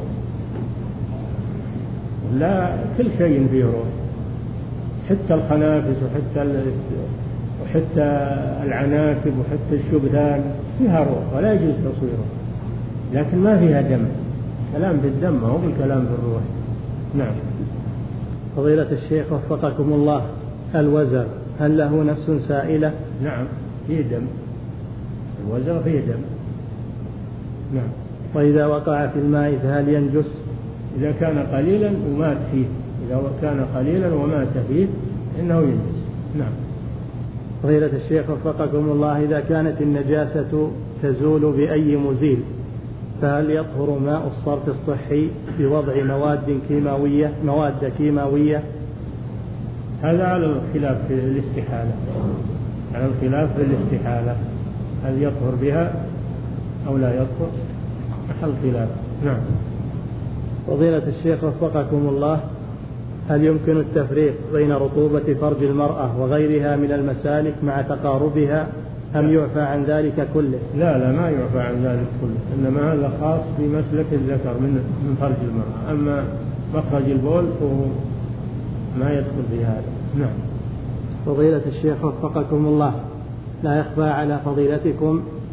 لا كل شيء فيه روح، حتى الخنافس وحتى وحتى العناكب وحتى الشبهان فيها روح ولا يجوز تصويره، لكن ما فيها دم، كلام بالدم ما هو بالكلام بالروح. نعم. فضيلة الشيخ وفقكم الله، الوزر هل له نفس سائلة؟ نعم فيه دم، الوزر فيه دم. نعم. وإذا وقع في الماء فهل ينجس؟ إذا كان قليلا ومات فيه، إذا كان قليلا ومات فيه إنه ينجس. نعم. فضيلة الشيخ وفقكم الله، إذا كانت النجاسة تزول بأي مزيل فهل يطهر ماء الصرف الصحي بوضع مواد كيماوية مواد كيماوية؟ هذا على الخلاف في الاستحالة، على الخلاف في الاستحالة، هل يطهر بها أو لا يطهر، محل خلاف. نعم. فضيلة الشيخ وفقكم الله، هل يمكن التفريق بين رطوبة فرج المرأة وغيرها من المسالك مع تقاربها أم يعفى عن ذلك كله؟ لا لا ما يعفى عن ذلك كله، إنما هذا خاص بمسلك الذكر من من فرج المرأة، أما مخرج البول فهو ما يدخل في هذا. نعم. فضيلة الشيخ وفقكم الله، لا يخفى على فضيلتكم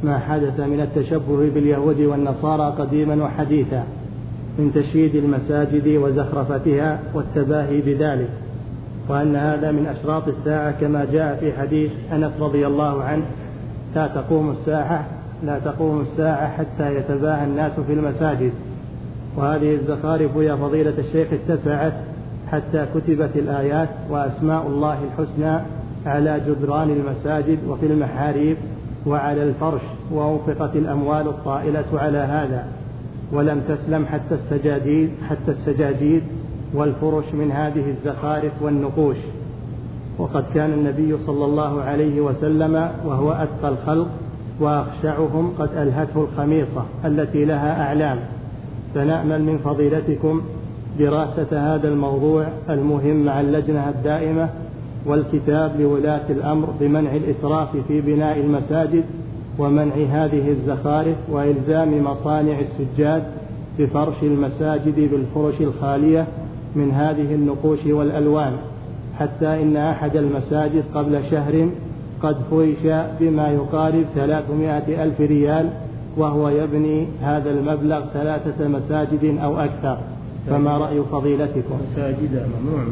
ما حدث من التشبه باليهود والنصارى قديما وحديثا من تشييد المساجد وزخرفتها والتباهي بذلك، وأن هذا من أشراط الساعة كما جاء في حديث أنس رضي الله عنه: لا تقوم الساعة لا تقوم الساعة حتى يتباهى الناس في المساجد. وهذه الزخارف يا فضيلة الشيخ اتسعت حتى كتبت الآيات وأسماء الله الحسنى على جدران المساجد وفي المحاريب وعلى الفرش، وأنفقت الأموال الطائلة على هذا، ولم تسلم حتى السجاجيد, حتى السجاجيد والفرش من هذه الزخارف والنقوش. وقد كان النبي صلى الله عليه وسلم وهو أتقى الخلق وأخشعهم قد ألهته الخميصة التي لها أعلام، فنأمل من فضيلتكم دراسة هذا الموضوع المهم مع اللجنة الدائمة والكتاب لولاة الأمر بمنع الإسراف في بناء المساجد ومنع هذه الزخارف، وإلزام مصانع السجاد بفرش المساجد بالفرش الخالية من هذه النقوش والألوان، حتى إن أحد المساجد قبل شهر قد فرش بما يقارب ثلاثمائة ألف ريال، وهو يبني هذا المبلغ ثلاثة مساجد أو أكثر. فما رأي فضيلتكم؟ مساجد ممنوع.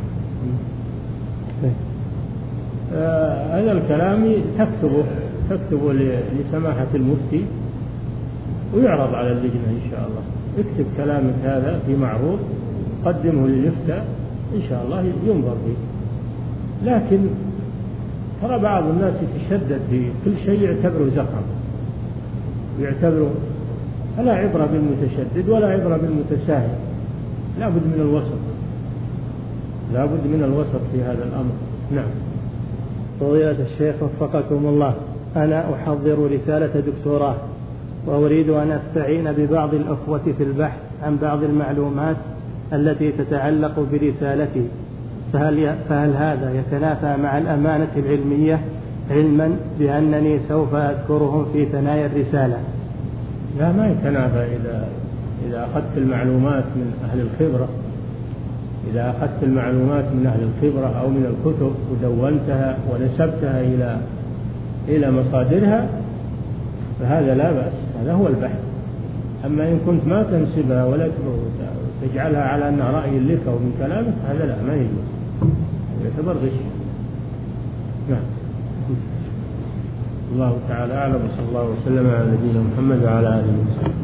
آه هذا الكلام تكتبه تكتبه لسماحة المفتي ويعرض على اللجنة إن شاء الله. اكتب كلامك هذا في معروض، قدمه للإفتاء إن شاء الله ينظر فيه. لكن ترى بعض الناس يتشدد في كل شيء يعتبره زخم، ويعتبره لا عبرة بالمتشدد ولا عبرة بالمتساهل، لا بد من الوسط، لا بد من الوسط في هذا الأمر. نعم. فضيلة الشيخ وفقكم الله، أنا أحضر رسالة دكتوراه وأريد أن أستعين ببعض الأخوة في البحث عن بعض المعلومات التي تتعلق برسالتي، فهل, فهل هذا يتنافى مع الأمانة العلمية، علما بأنني سوف أذكرهم في ثنايا الرسالة؟ لا، ما يتنافى. إذا إذا أخذت المعلومات من أهل الخبرة إذا أخذت المعلومات من أهل الخبرة أو من الكتب ودونتها ونسبتها إلى إلى مصادرها فهذا لا بأس، هذا هو البحث. أما إن كنت ما تنسبها ولا تجعلها على أنها رأي لك أو من كلامك، هذا لا، ما يجوز، يعتبر غش. نعم. الله تعالى أعلم، وصلى الله وسلم على نبينا محمد وعلى آله وسلم.